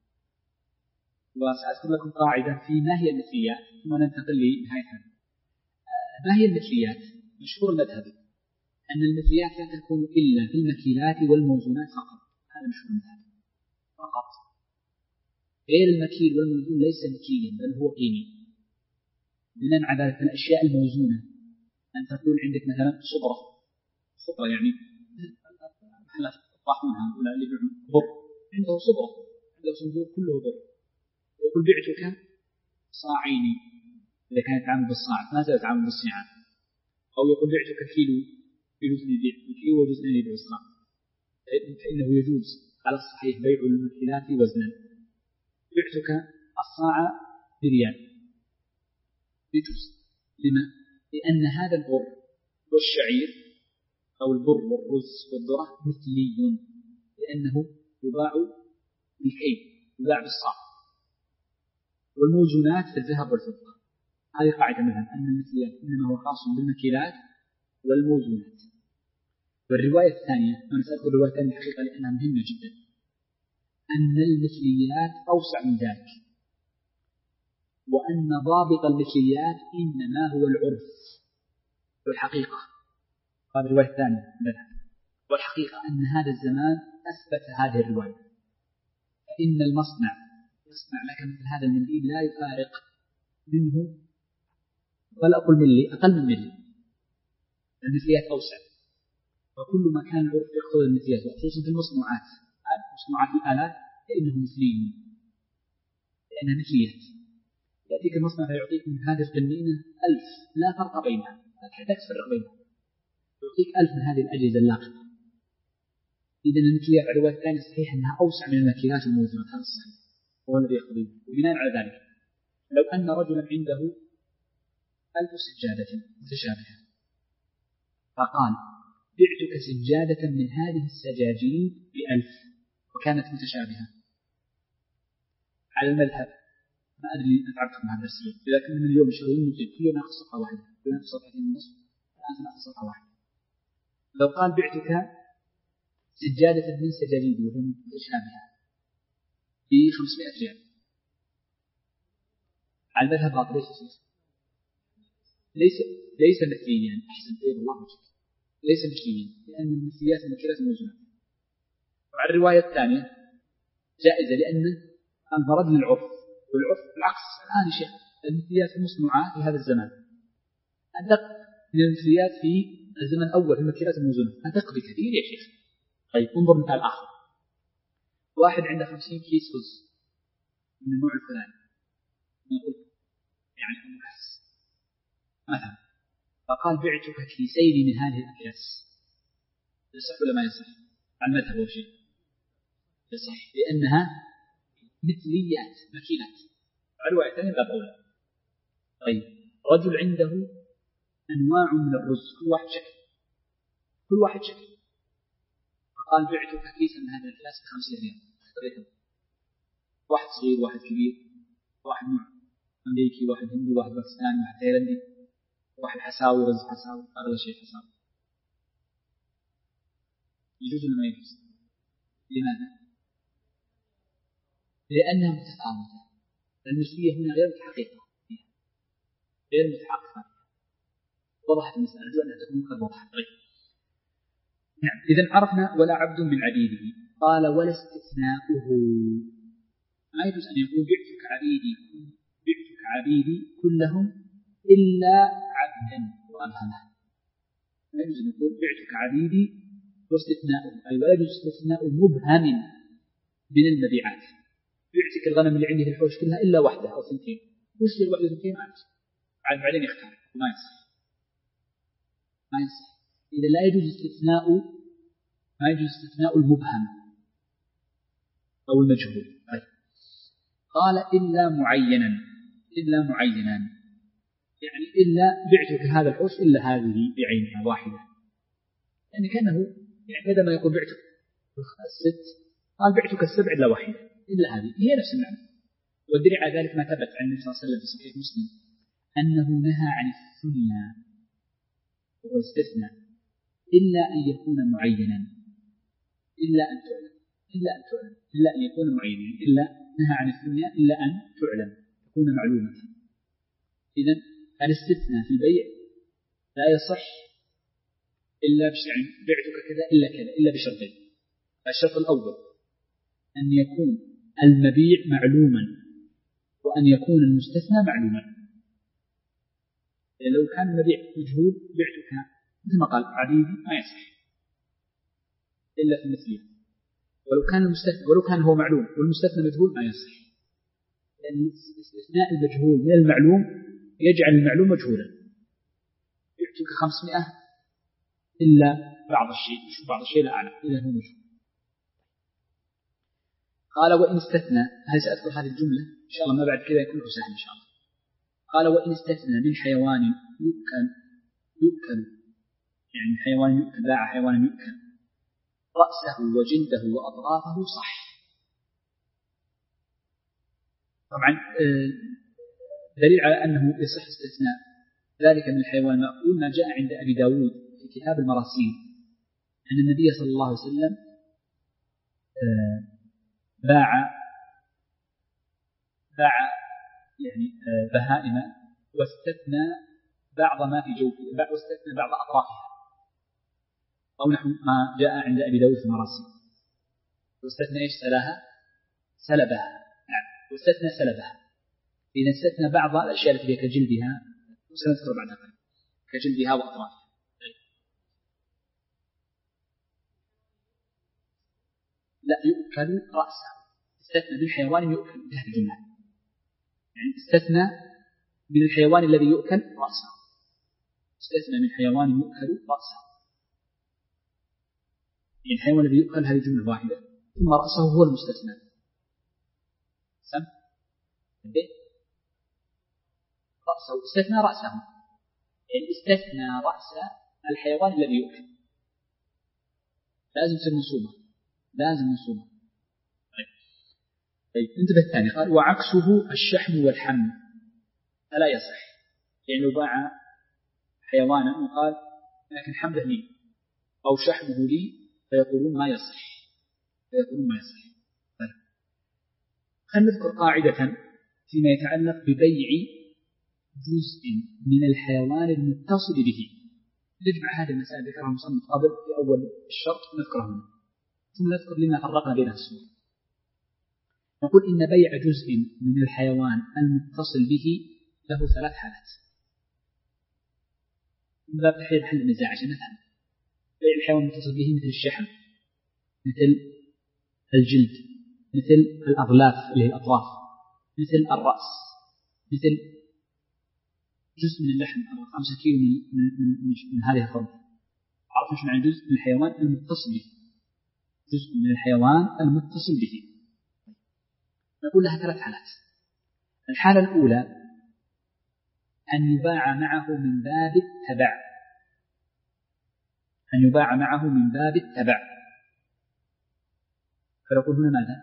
وسأذكر لكم قاعدة في ما هي المثليات ثم ننتقل لنهاية هذا. ما هي المثليات؟ مشهور المذهب أن المثليات لا تكون إلا في المكيلات والموزونات فقط، هذا مشهور المذهب فقط. غير المكيل والموزون ليس مكيلا بل هو قيمي. بناء على ذلك الأشياء الموزونة أن تكون عندك مثلا صبرة، صبرة يعني محلات الطاحونها ولا اللي يبيعون بر، عنده صبرة، عنده صندوق كله بر، يقول بعتك صاعين إذا كان يتعامل بالصاع ما زال يتعامل بالصيعان، أو يقول بعتك كيلو يجوز أن يبيع الكيلو ويجوز أن يبيع الصاع، فإنه يجوز على الصحيح بيع المكيلات وزنا. بعتك الصاع بريال يجوز، لما؟ لأن هذا البر والشعير أو البر والرز والذرة مثلي، لأنه يباع بالكيل يباع بالصاع. والموزونات في الذهب والفضة، هذه قاعدة منها أن المثليات إنما هو خاص بالمكيلات والموزونات. والرواية الثانية أنا سأذكر الرواية الثانية الحقيقة لأنها مهمة جدا، أن المثليات أوسع من ذلك، وأن ضابط المثليات إنما هو العرف والحقيقة. هذه الرواية الثانية منها. والحقيقة أن هذا الزمان أثبت هذه الرواية، فإن المصنع يصنع لك مثل هذا المنديل لا يفارق منه ولا أقول ملي، أقل من ملي. المثليات أوسع، فكل ما كان العرف يقتضي المثليات، وخصوصا في المصنوعات، مصنوعات الآلات فإنه مثلي، لأنها مثليات. يأتيك المصنع فيعطيك من هذه القنينة ألف لا فرق بينها، لا تحتاج تفرق بينها، يعطيك ألف من هذه الأجهزة اللاقطة. إذا المثليات على الرواية الثانية صحيح أنها أوسع من المثليات الموزنة، هذا الصحيح هو الذي يقتضي. وبناء على ذلك لو أن رجلا عنده ألف سجادة متشابهة فقال بعتك سجادة من هذه السجاجيد بألف وكانت متشابهة، على المذهب ما أدري أتعبتكم هذا السلوك، إذا كنا من اليوم شغالين نطيب كل يوم نأخذ صفحة واحدة، كل يوم نأخذ صفحتين ونصف، الآن نأخذ صفحة واحدة. لو قال بعتك سجادة من سجاجيد وهي متشابهة بخمسمائة ريال، على المذهب باطل. ليس ليس ليس مثليا، أحسن طيب الله وجهك، ليس مثليا، لأن المثليات المثليات موزونة. وعلى الرواية الثانية جائزة لأنه انفرد للعرف، والعرف بالعكس الآن يا شيخ المثليات المصنوعة في هذا الزمان أدق من المثليات في الزمن الأول في المثليات الموزونة، أدق بكثير يا شيخ. طيب انظر مثال آخر، واحد عنده خمسين كيس رز من النوع الفلاني، نقول يعني أمكاس مثلا، فقال بعتك كيسين من هذه الأكياس، يصح ولا ما يصح؟ عن مذهب أو شيء يصح، لأنها مثليات مكينات. الرواية الثانية باب أولى. طيب رجل عنده أنواع من الرز كل واحد شكل كل واحد شكل فقال بعتك كيسا من هذه الأكياس بخمسين ريال، اختريته واحد صغير واحد كبير، واحد نوع أمريكي واحد هندي واحد باكستاني واحد تايلاندي، واحد حساوي رز حساوي، أغلى شيء حساوي، يجوز ولا ما يجوز؟ لماذا؟ لأنها متفاوتة، المثلية هنا غير متحققة غير متحققة. وضحت المسألة، أرجو أنها تكون قد وضحت. طيب نعم، إذن عرفنا ولا عبد من عبيده. قال ولا استثناؤه، ما يجوز أن يقول بعتك عبيدي بعتك عبيدي كلهم إلا عبدا وأبهمه، ما يجوز أن يقول بعتك عبيدي واستثناؤه، أي ولا يجوز استثناء مبهم من المبيعات. بعتك الغنم اللي عندي في الحوش كلها إلا واحدة أو ثنتين، وش الواحدة ثنتين عاد عاد بعدين يختار، ما يصح ما يصح. إذا لا يجوز استثناء ما يجوز استثناء المبهم أو المجهول. طيب قال إلا معينا إلا معينا يعني إلا بعتك هذا الحوش إلا هذه بعينها واحدة، يعني كأنه يعني بدل ما يقول بعتك الست قال بعتك السبع إلا واحدة إلا هذه، هي نفس المعنى. والدليل على ذلك ما ثبت عن النبي صلى الله عليه وسلم في صحيح مسلم أنه نهى عن الثنيا وهو استثناء إلا أن يكون معينا، إلا أن تعلم إلا أن تعلم إلا أن يكون معينا، إلا نهى عن الثنيا إلا أن تعلم تكون معلومة. إذن الاستثناء في البيع لا يصح إلا بشرط، بعتك كذا إلا كذا إلا بشرطين. الشرط الأول أن يكون المبيع معلوما وأن يكون المستثنى معلوما. لو كان المبيع مجهول بعتك مثل ما قال عبيدي ما يصح إلا في المثلية، ولو كان المستثنى ولو كان هو معلوم والمستثنى مجهول ما يصح، لأن استثناء المجهول من المعلوم يجعل المعلوم مجهولا. بعتك خمسمائة إلا بعض الشيء، شو بعض الشيء لا أعلم إذا هو مجهول. قال وإن استثنى، هل سأذكر هذه الجملة إن شاء الله ما بعد كذا يكون سهل إن شاء الله. قال وإن استثنى من حيوان يؤكل يؤكل يعني حيوان يؤكل باع حيوان يؤكل رأسه وجلده وأطرافه صح. طبعا دليل على أنه يصح استثناء ذلك من الحيوان المأكول ما جاء عند أبي داود في كتاب المراسيل أن النبي صلى الله عليه وسلم باع باع يعني بهائم واستثنى بعض ما في جوفها واستثنى بعض أطرافها، أو نحو ما جاء عند أبي داود في المراسيل. واستثنى إيش؟ سلاها سلبها، نعم واستثنى سلبها. إذا استثنى بعض الأشياء التي كجلدها وسنذكر بعد قليل كجلدها وأطرافها. لا يؤكل رأسه، استثنى من الحيوان يؤكل بهذه الجملة، يعني استثنى من الحيوان الذي يؤكل رأسه، استثنى من حيوان يؤكل رأسه، يعني الحيوان الذي يؤكل هذه جملة واحدة ثم رأسه هو المستثنى. سم به رأسه، استثنى رأسه، يعني استثنى رأس الحيوان الذي يؤكل، لازم تصير منصوبة، لازم منصوبة. طيب. طيب انتبه الثاني، قال وعكسه الشحم والحم فلا يصح، يعني لو باع حيوانا وقال لكن حمله لي أو شحمه لي فيقولون ما يصح، فيقولون ما يصح. طيب. خلينا نذكر قاعدة فيما يتعلق ببيع جزء من الحيوان المتصل به، نجمع هذه المسائل ذكرها المصنف قبل في أول الشرط نذكرها ثم نذكر لما فرقنا بين الصور. نقول إن بيع جزء من الحيوان المتصل به له ثلاث حالات، من باب تحليل حل النزاع عشان نفهم. بيع الحيوان المتصل به مثل الشحم، مثل الجلد، مثل الأغلاف اللي هي الأطراف، مثل الرأس، مثل جزء من اللحم أو خمسة كيلو من, من, من, من, من هذه الخروف. عرفنا ايش معنى جزء من الحيوان المتصل به؟ جزء من الحيوان المتصل به نقول لها ثلاث حالات. الحالة الأولى أن يباع معه من باب التبع، أن يباع معه من باب التبع. فنقول هنا ماذا؟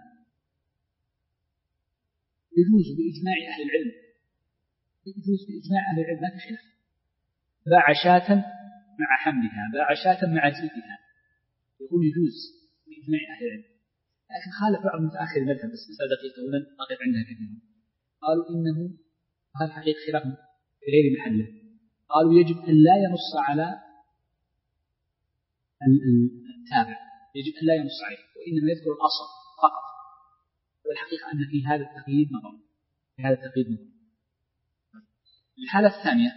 يجوز بإجماع أهل العلم، يجوز بإجماع أهل العلم ما في خلاف. باع شاة مع حملها، باع شاة مع جلدها، يقول يجوز بإجماع أهل العلم. لكن خالف بعض متأخر المذهب، بس مسألة دقيقة ولن أقف عندها كثيرا. قالوا إنه هذا الحقيقة خلاف في غير محله. قالوا يجب أن لا ينص على التابع، يجب أن لا ينص عليه، وإنما يذكر الأصل فقط. والحقيقة أن في هذا التقييد نظر، في هذا التقييد نظر. الحالة الثانية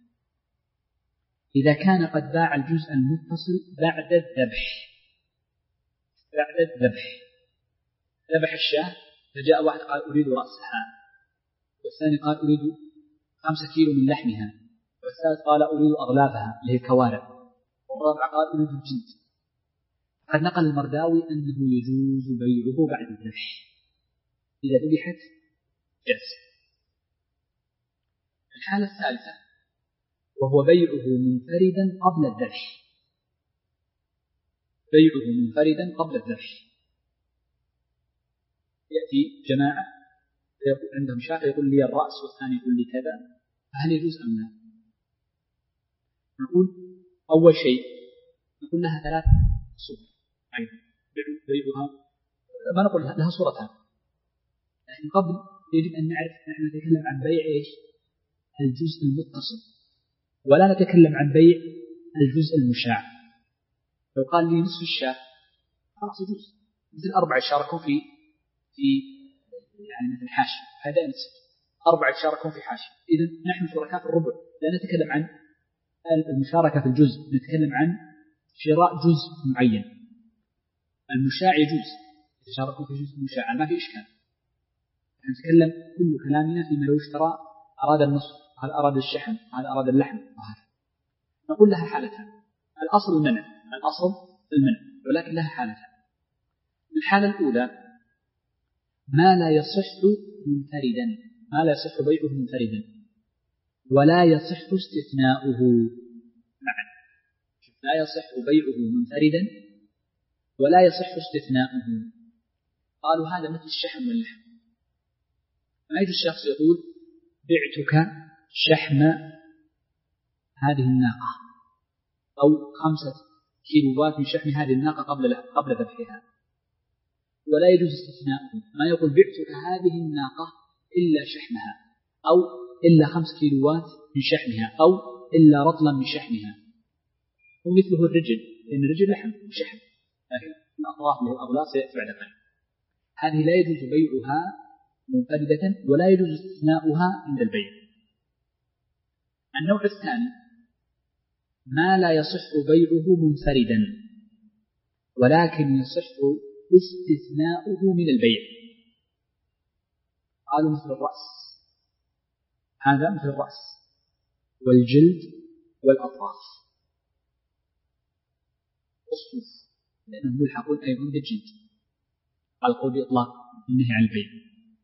إذا كان قد باع الجزء المتصل بعد الذبح، بعد الذبح ذبح الشاة، فجاء واحد قال أريد رأسها، والثاني قال أريد خمسة كيلو من لحمها، والثالث قال أريد أغلافها اللي هي الكوارع، والرابع قال أريد الجلد. قد نقل المرداوي أنه يجوز بيعه بعد الذبح، إذا ذبحت جاز. الحالة الثالثة وهو بيعه منفردا قبل الذبح، بيعه منفردا قبل الذبح. يأتي جماعة فيقول عندهم شاة يقول لي الرأس والثاني يقول لي كذا، فهل يجوز أم لا؟ نقول أول شيء نقول لها ثلاث صور، أيضا بيعها ما نقول لها صورتها، لكن قبل يجب أن نعرف نحن نتكلم عن بيع إيش؟ الجزء المتصل، ولا نتكلم عن بيع الجزء المشاع. لو قال لي نصف الشاة خلاص يجوز، مثل أربعة يشاركون في في يعني مثل حاشي، هذا نصف، أربعة يشاركون في حاشي، إذا نحن شركاء في الربع. لا نتكلم عن المشاركة في الجزء، نتكلم عن شراء جزء معين. المشاع يجوز يتشاركون في جزء المشاع، ما في إشكال. نتكلم كل كلامنا فيما لو اشترى أراد النصف، هذا أراد الشحم، هذا أراد اللحم، وهذا نقول لها حالتان. الأصل المنع، الأصل المنع، ولكن لها حالتان. الحالة الأولى ما لا يصح منفردا، ما لا يصح بيعه منفردا ولا يصح استثناؤه معا. لا يصح بيعه منفردا ولا يصح استثناؤه. قالوا هذا مثل الشحم واللحم. ما يجوز الشخص يقول بعتك شحم هذه الناقة أو خمسة كيلوات من شحم هذه الناقة قبل قبل ذبحها، ولا يجوز استثناؤه. ما يقول بعتك هذه الناقة إلا شحمها، أو إلا خمس كيلوات من شحمها، أو إلا رطلا من شحمها. ومثله الرجل، لأن الرجل لحم وشحم، لكن الأطراف اللي هي الأغلاف سيأتي بعد ذلك. هذه لا يجوز بيعها منفردة ولا يجوز استثناؤها عند البيع. النوع الثاني ما لا يصح بيعه منفردا ولكن يصح استثناؤه من البيع. قالوا مثل الرأس، هذا مثل الرأس والجلد والأطراف والصوف، لأنهم يلحقون أيضا بالجلد. القول بإطلاق النهي عن البيع.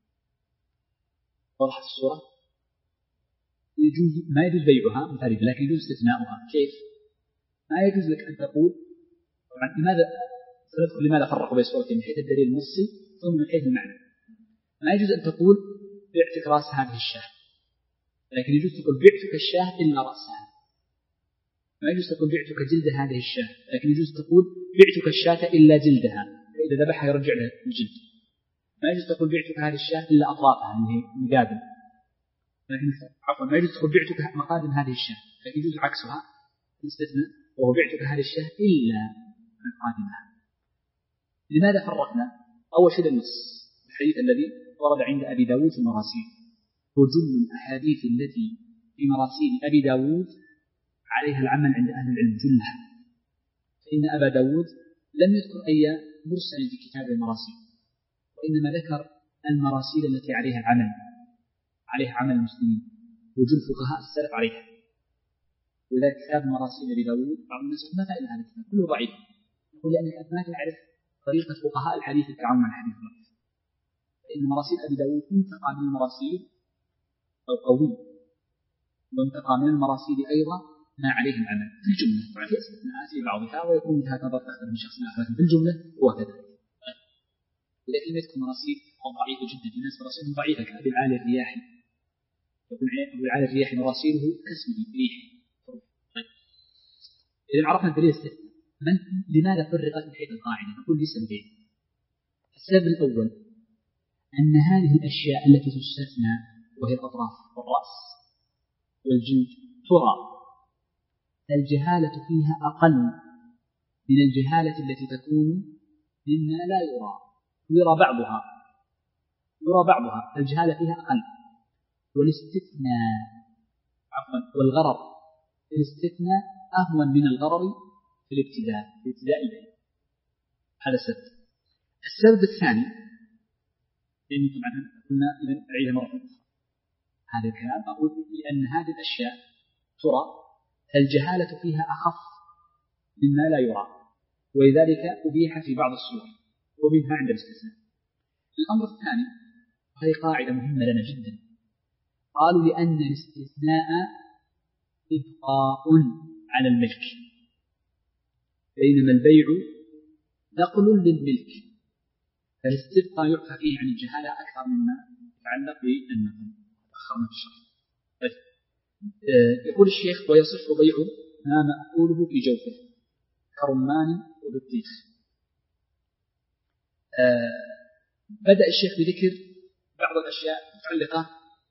وضحت الصورة؟ يجوز ما يجوز بيعها منفردا لكن يجوز استثناؤها. كيف؟ ما يجوز لك أن تقول طبعا لماذا سندخل لماذا فرقوا بين الصورتين من حيث الدليل النصي ثم من حيث المعنى. ما يجوز أن تقول بعتك رأس هذه الشاة، لكن يجوز تقول بعتك الشاة إلا رأسها. ما يجوز تقول بعتك جلد هذه الشاة، لكن يجوز تقول بعتك الشاة إلا جلدها، فإذا ذبحها يرجع له الجلد. ما يجوز تقول بعتك هذه الشاة إلا أطرافها اللي هي مقادم، لكن عفوا ما يجوز تقول بعتك مقادم هذه الشاة، لكن يجوز عكسها الاستثناء وهو بعتك هذه الشاة إلا مقادمها. لماذا فرقنا؟ أول شيء النص الحديث الذي ورد عند أبي داود في المراسيل، وجل الأحاديث التي في مراسيل أبي داود عليها العمل عند أهل العلم جلها، فإن أبا داود لم يذكر أي مرسل في كتاب المراسيل، وإنما ذكر المراسيل التي عليها العمل عليها عمل المسلمين وجل فقهاء السلف عليها. وذلك كتاب مراسيل أبي داود بعض الناس ما فائدة هذا الكتاب كله ضعيف، يقول لأنك ما تعرف طريقة فقهاء الحديث في التعامل مع الحديث ضعيف. فإن مراسيل أبي داود انتقى من المراسيل القوي، وانتقى من المراسيل أيضا ما عليه العمل في الجملة. طبعا في استثناءات في بعضها ويكون وجهات نظر تختلف من شخص لآخر، في الجملة هو كذلك. ولكن يذكر مراسيل ضعيفة جدا، في ناس مراسيلهم ضعيفة كأبي العالي الرياحي، يقول أبو العالي الرياحي مراسيله كاسمه ريحي. إذا عرفنا الدليل الاستثناء، من لماذا فرقت من حيث القاعدة؟ نقول لسببين. السبب الأول أن هذه الأشياء التي تستثنى وهي الأطراف والرأس والجلد ترى الجهالة فيها أقل من الجهالة التي تكون مما لا يرى، يرى بعضها يرى بعضها الجهالة فيها أقل. والاستثناء عفوا والغرر الاستثناء أهون من الغرر في الابتداء في ابتداء البيع. هذا السبب. السبب الثاني لأن طبعا قلنا إذا أعيدها مرة أخرى هذا الكلام، أقول لأن هذه الأشياء ترى الجهالة فيها أخف مما لا يرى، ولذلك أبيح في بعض الصور ومنها عند الاستثناء. الأمر الثاني وهي قاعدة مهمة لنا جدا، قالوا لأن الاستثناء إبقاء على الملك، بينما البيع نقل للملك، فالاستبقاء يعفى فيه عن الجهالة أكثر مما يتعلق بالنقل أخرنا في الشرح. يقول الشيخ ويصح بيع ما مأكوله في جوفه كرمان وبطيخ. بدأ الشيخ بذكر بعض الأشياء المتعلقة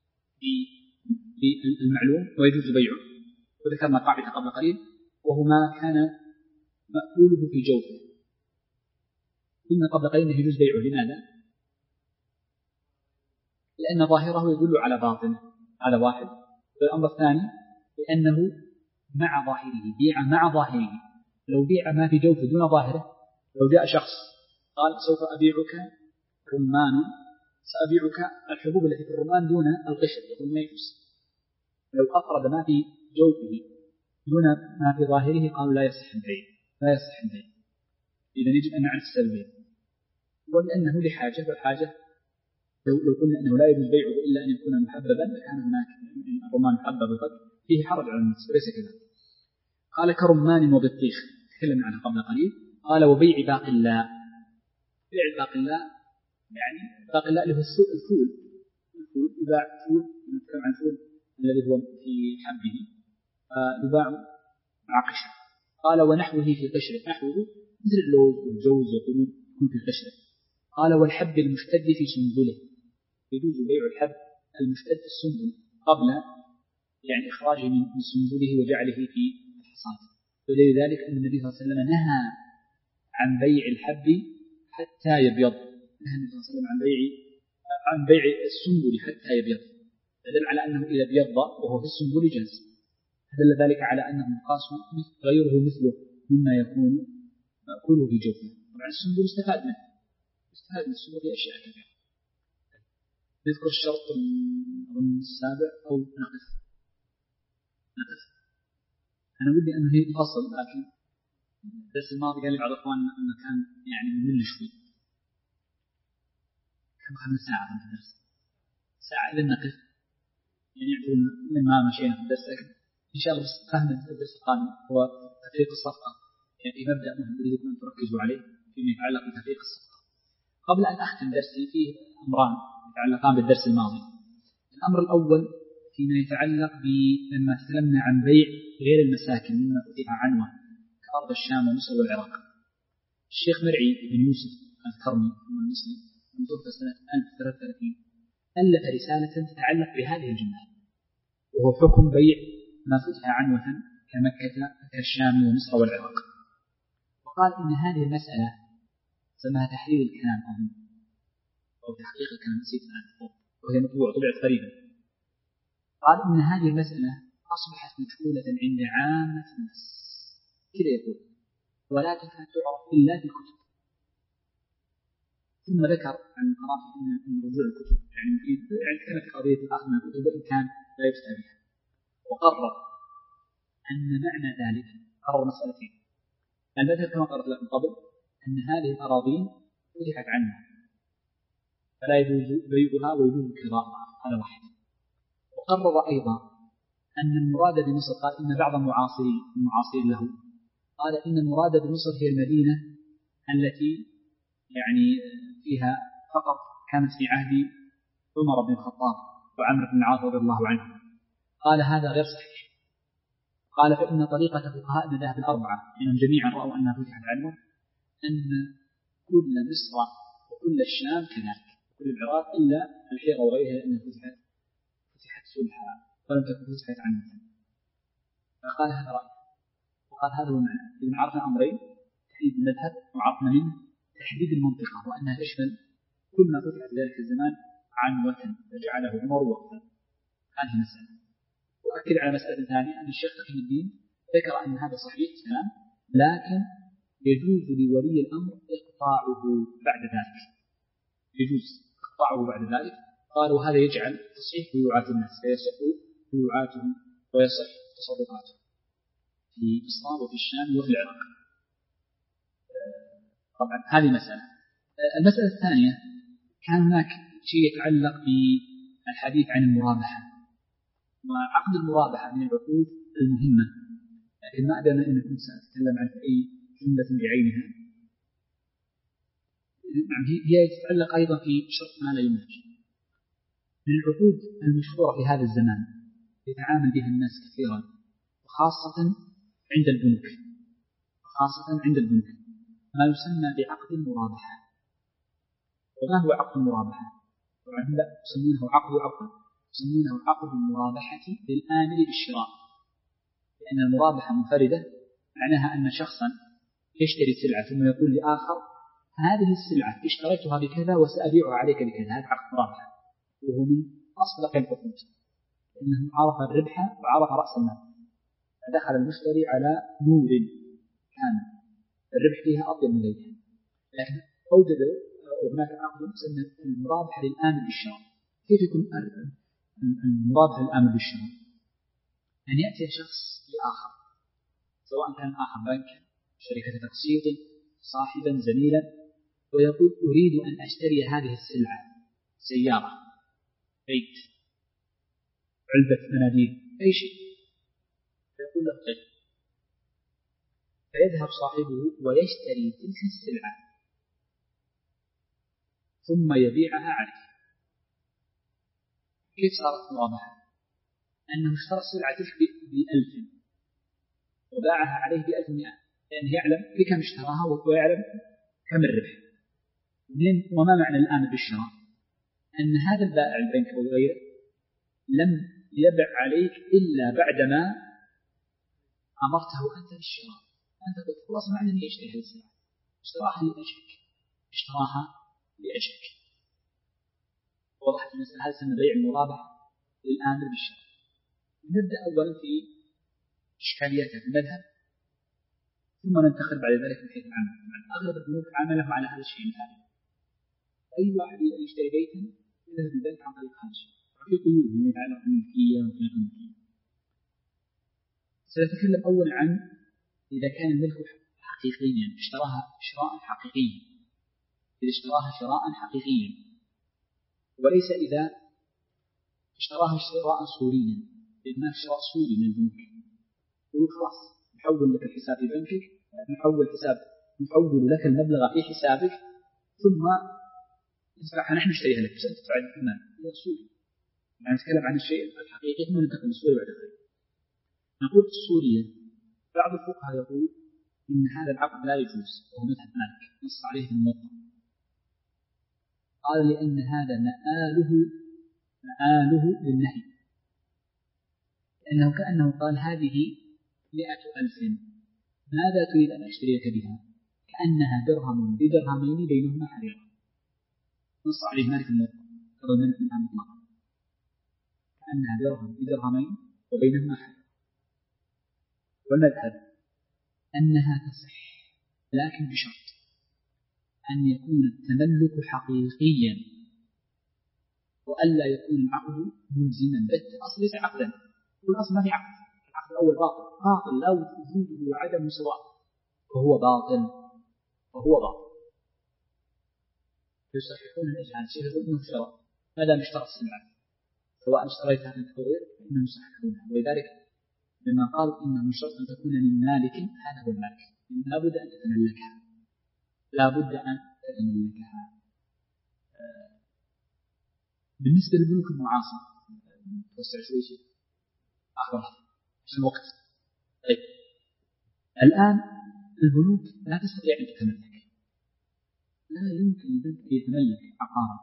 بالمعلوم ويجوز بيعه، وذكرنا قاعدة قبل قليل وهو ما كان مأكوله في جوفه. قلنا قبل قليل أنه يجوز بيعه. لماذا؟ لأن ظاهره يدل على باطنه، هذا واحد. والأمر الثاني لأنه مع ظاهره بيع مع ظاهره. لو بيع ما في جوفه دون ظاهره، لو جاء شخص قال سوف أبيعك رمان، سأبيعك الحبوب التي في الرمان دون القشر، يقول ما يجوز. لو أفرد ما في جوفه دون ما في ظاهره قالوا لا يصح البيع، لا يصح البيع. إذا يجب أن نعرف السببين، ولأنه لحاجة، والحاجة لو لو قلنا أنه لا يجوز بيعه إلا أن يكون محببا لكان هناك الرمان محبب وقد فيه حرج على الناس، وليس كذلك. قال كرمان وبطيخ تكلم عنها قبل قليل. قال وبيع باقي الله. بيع باقي الله يعني باقي الله اللي هو الفول، الفول يباع فول، نتكلم عن الفول الذي هو في حبه يباع مع قشره. قال ونحوه في قشره، نحوه مثل اللوز والجوز يقولون يكون في قشره. قال والحب المشتد في سنبله، يجوز بيع الحب المشتد في السنبل قبل يعني إخراجه من سنبله وجعله في الحصاد. ولذلك أن النبي صلى الله عليه وسلم نهى عن بيع الحب حتى يبيض، نهى النبي صلى الله عليه وسلم عن بيع عن بيع السنبل حتى يبيض، فدل على أنه إذا بيض وهو في السنبل جاز. دل ذلك على أنه مقاس غيره مثله مما يكون مأكوله في جوفه. طبعا السنبل استفاد منه، استفاد من السنبل في أشياء كثيرة. نذكر الشرط السابع أو نقف نقف أنا ودي أنه هي فصل، لكن الدرس الماضي قال لي بعض أخواننا أنه كان يعني ممل شوي. كم خمس ساعة في الدرس، ساعة إلى النقف يعني يعطونا من ما مشينا في الدرس. لكن إن شاء الله بس فهم الدرس القادم هو تفريق الصفقة، يعني مبدأ مهم أريدكم أن تركزوا عليه فيما يتعلق بتفريق الصفقة. قبل أن أختم درسي فيه أمران يتعلقان بالدرس الماضي. الأمر الأول فيما يتعلق بلما تكلمنا عن بيع غير المساكن مما فتح عنوه كأرض الشام ومصر والعراق. الشيخ مرعي بن يوسف الكرمي المصري المتوفى سنة ألف وثلاثة وثلاثين ألف رسالة تتعلق بهذه الجملة، وهو حكم بيع ما فتح عنوة كمكة كالشام ومصر والعراق. وقال إن هذه المسألة سماها تحرير الكلام أظن أو تحقيق الكلام، نسيت الآن، وهي مطبوعة طبعت قريبا. قال إن هذه المسألة أصبحت مجهولة عند عامة الناس كذا يقول، ولا تكاد تعرف إلا في الكتب. ثم ذكر عن قراءة أن رجوع الكتب يعني مفيد، يعني كانت قضية الأخذ من الكتب وإن كان لا يفتى بها. وقرر أن معنى ذلك، قرر مسألتين. المذهب كما قرأت لكم قبل أن هذه الأراضين فتحت عنها فلا يجوز بيعها ويجوز كراءها، هذا واحد. وقرر أيضا أن المراد بمصر، قال إن بعض المعاصرين المعاصرين له قال إن المراد بمصر هي المدينة التي يعني فيها فقط كانت في عهد عمر بن الخطاب وعمر بن العاص رضي الله عنه. قال هذا غير صحيح. قال فإن طريقة فقهاء المذاهب الأربعة إنهم جميعا رأوا أنها فتحت عنه أن كل مصر وكل الشام كذلك، كل العراق إلا الحيرة وغيرها أنها فتحت فتحت سلحا ولم تكن فتحت عنه. فقال هذا رأي، وقال هذا هو المعنى. إذن عرفنا أمرين: تحديد المذهب، وعرفنا منه تحديد المنطقة وأنها تشمل كل ما فتح في ذلك الزمان عنوة فجعله عمر وقتا. هذه مسألة. وأكد على مسألة ثانية أن الشيخ تقي الدين ذكر أن هذا صحيح كلام، لكن يجوز لولي الأمر إقطاعه بعد ذلك، يجوز إقطاعه بعد ذلك. قالوا هذا يجعل تصحيح بيوعات الناس فيصح بيوعاتهم ويصح تصرفاتهم في مصر وفي الشام وفي العراق. طبعا هذه مسألة. المسألة الثانية كان هناك شيء يتعلق بالحديث عن المرابحة، وعقد المرابحة من العقود المهمة، لكن ما أدري أن كنت سأتكلم عن أي جملة بعينها. هي تتعلق أيضا في شرط ما لا يملك. من العقود المشهورة في هذا الزمان يتعامل بها الناس كثيرا، وخاصة عند البنوك، خاصة عند البنوك ما يسمى بعقد المرابحة. وما هو عقد المرابحة؟ طبعا هم لا يسمونه عقد عقد، يسمونه عقد المرابحة للآمر بالشراء، لأن المرابحة منفردة معناها أن شخصا يشتري سلعة ثم يقول لآخر هذه السلعة اشتريتها بكذا وسأبيعها عليك بكذا. هذا عقد مرابحة، وهو من أصدق العقود، لأنه عرف الربح وعرف رأس المال، فدخل المشتري على نور كامل الربح فيها أطيب من غيرها. لكن أوجدوا هناك عقد يسمى المرابحة للآمر بالشراء. كيف يكون المرابحة للآمر بالشراء؟ أن يأتي شخص لآخر، سواء كان آخر بنك، شركة تقسيط، صاحبا، زميلا، ويقول أريد أن أشتري هذه السلعة، سيارة، بيت، علبة مناديل، أي شيء، فيقول له طيب. فيذهب صاحبه ويشتري تلك السلعة ثم يبيعها عليه. كيف صارت مرابحة؟ أنه اشترى السلعة تلك بألف وباعها عليه بألف ومئة، لأنه يعلم بكم اشتراها ويعلم كم الربح. وما معنى الآن بالشراء؟ أن هذا البائع البنك أو غيره لم يبع عليك إلا بعدما أمرته أنت بالشراء. أنت قلت خلاص معنى أن يشتري هذه السلعة، اشتراها لأجلك، اشتراها لأجلك. وضحت المسألة. هذا سمى بيع المرابحة للآمر بالشراء. نبدأ أولا في إشكالياتها في المذهب، ثم ننتقل بعد ذلك من حيث العمل. أغلب البنوك عمله على هذا الشيء الحالي. أي واحد يريد أن يشتري بيتا يذهب البنك عن طريق هذا الشيء، وفي قيود فيما يتعلق بالملكية وفي الملكية. سنتكلم أولا عن إذا كان الملك حقيقيا، اشتراها شراء حقيقيا، إذا اشتراها شراء حقيقيا، وليس إذا اشتراها شراء صوريا، لأنها شراء صوري من البنوك. يقول خلاص نحول لك الحساب في بنكك، نحول حساب نحول لك المبلغ في حسابك، ثم نسمعها نحن نشتريها لك، بس أنت تدفع المال. هي صوري، يعني نتكلم عن الشيء الحقيقي ثم ننتقل للصوري بعد ذلك. نقول الصورية بعض الفقهاء يقول إن هذا العقد لا يجوز، وهو مذهب مالك نص عليه في الموطأ. قال لأن هذا مآله مآله للنهي، لأنه كأنه قال هذه مئة ألف، ماذا تريد أن أشتريك بها؟ كأنها درهم بدرهمين بينهما حريرة. نص عليه مالك الموطأ قال من منها مطلقا، كأنها درهم بدرهمين وبينهما حريرة. والمذهب أنها تصح، لكن بشرط أن يكون التملك حقيقيا، وألا يكون العقد ملزما بت. أصل ليس عقدا، والأصل ما في عقد، العقد الأول باطل باطل لا وجوده وعدم سواء، فهو باطل فهو باطل. يصححون الإجهال، شيء يقول إنه شراء، ما دام اشترى السلعة سواء اشتريتها من تطوير فإنهم يصححونها. ولذلك لما قال إنه شرط أن تكون من مالك، هذا هو المالك، لا بد أن تتملكها، لا بد أن تتملكها. بالنسبة للبنوك المعاصرة توسع شوي شيء أخبر عشان الوقت. طيب الآن البنوك لا تستطيع أن تتملك، لا يمكن البنك أن يتملك عقارا،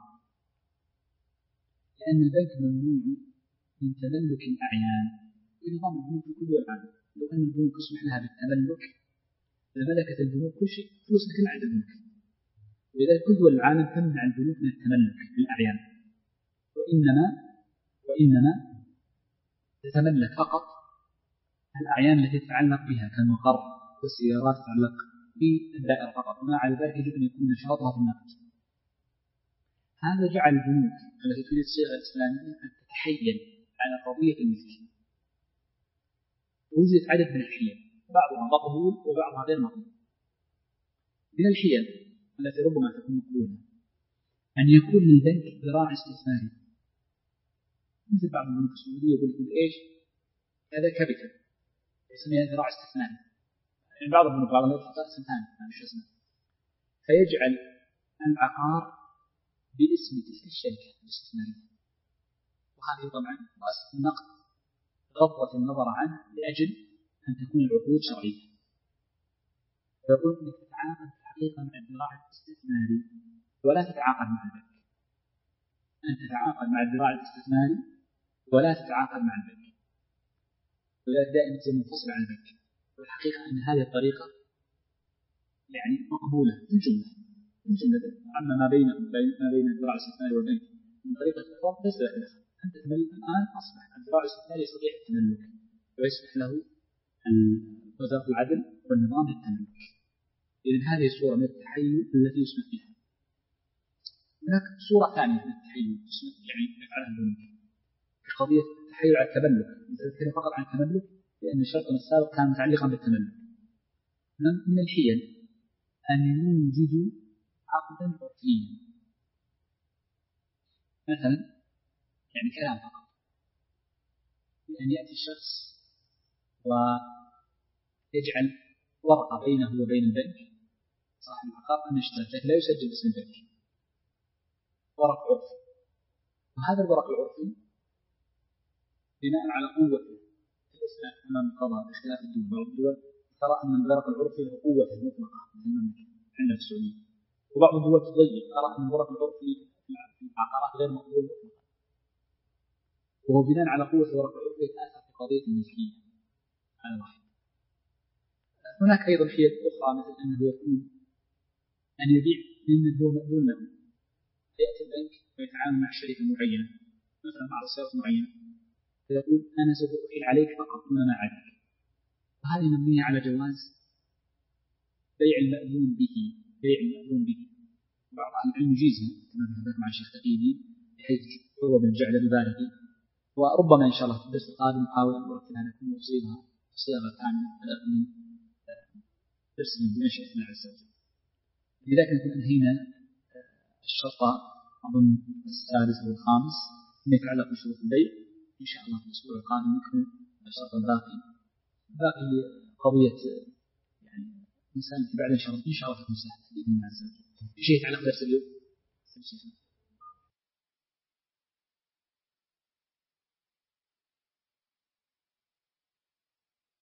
لأن البنك ممنوع من تملك الأعيان في نظام البنوك في كل دول العالم. لو أن البنوك يسمح لها بالتملك لملكت البنوك كل شيء، فلوسنا كلها عند البنوك. ولذلك كل دول العالم تمنع البنوك من التملك بالأعيان، وإنما وإنما تتملك فقط الأعيان التي تتعلق بها كالمقر والسيارات تتعلق بالدائرة فقط، وما على ذلك يجب أن يكون نشاطها في النقد. هذا جعل البنوك التي تريد الصيغة الإسلامية أن تتحيل على قضية الملك. وجدت عدد من الحيل، بعضها مقبول وبعضها غير مقبول. من الحيل التي ربما تكون مقبولة أن يكون للبنك ذراع استثماري، مثل بعض البنوك السعودية يقول لك إيش هذا كابيتال، يسميها ذراع استثماري. يعني بعض البنوك بعض البنوك تحط اسم ثاني مش اسمه، فيجعل العقار باسم تلك الشركة الاستثمارية، وهذه طبعا مؤسسة النقد غضت النظر عنه لأجل أن تكون العقود شرعية. فيقول أنك تتعاقد حقيقة مع الذراع الاستثماري ولا تتعاقد مع البنك، أن تتعاقد مع الذراع الاستثماري ولا تتعاقد مع البنك، ولذلك دائما تصير منفصل عن البنك. والحقيقة أن هذه الطريقة يعني مقبولة في الجملة، في الجملة أما ما بين ما بين الذراع الاستثماري والبنك من طريقة الإقراض ليس له دخل. أنت تملك الآن أصبح الذراع الاستثماري يستطيع التملك ويسمح له وزارة العدل والنظام للتملك. إذن هذه الصورة من التحيل التي يسمح بها. هناك صورة ثانية من التحيل يعني يفعلها البنوك في قضية التحيل على التملك. نتكلم فقط عن التملك لأن شرطنا السابق كان متعلقا بالتملك. من الحيل أن يوجدوا عقدا عرفيا، مثلا يعني كلام فقط، أن يأتي الشخص ويجعل ورقة بينه وبين البنك صاحب العقار أن يشترط، لكن لا يسجل باسم البنك، ورق عرفي. وهذا الورق العرفي بناء على قوته في الإسلام أمام القضاء باختلاف الدول. بعض الدول ترى أن الورق العرفي له قوته المطلقة مثل المملكة عندنا في السعودية، وبعض الدول تضيق ترى أن الورق العرفي في العقارات غير مقبول مطلقا، وهو بناء على قوة الورق العرفي يتأثر في قضية الملكية على واحد. هناك أيضا حيل أخرى مثل أنه يكون أن يبيع ممن هو مأذون له، يأتي البنك ويتعامل مع شركة معينة مثلا مع سيارة معينة، فيقول أنا سوف أحيل عليك فقط دون ما عليك، وهذه مبنية على جواز بيع المأذون به بيع المأذون به بعض أهل العلم يجيزها كما ذكرت مع الشيخ تقييدي بحيث هو بالجعل ببالغ، وربما إن شاء الله في الدرس القادم نحاول أن نرتبها لكم وصيغها صيغة كاملة من درس بمشيئة الله عز وجل. لذلك نكون أنهينا الشرط أظن السادس أو الخامس فيما يتعلق بشروط البيع. إن شاء الله في الأسبوع القادم نكمل الشرط الباقي باقي قضية يعني مسألة بعد إن شاء الله إن شاء الله تكون سهلة بإذن الله عز وجل. شيء يتعلق بدرس اليوم.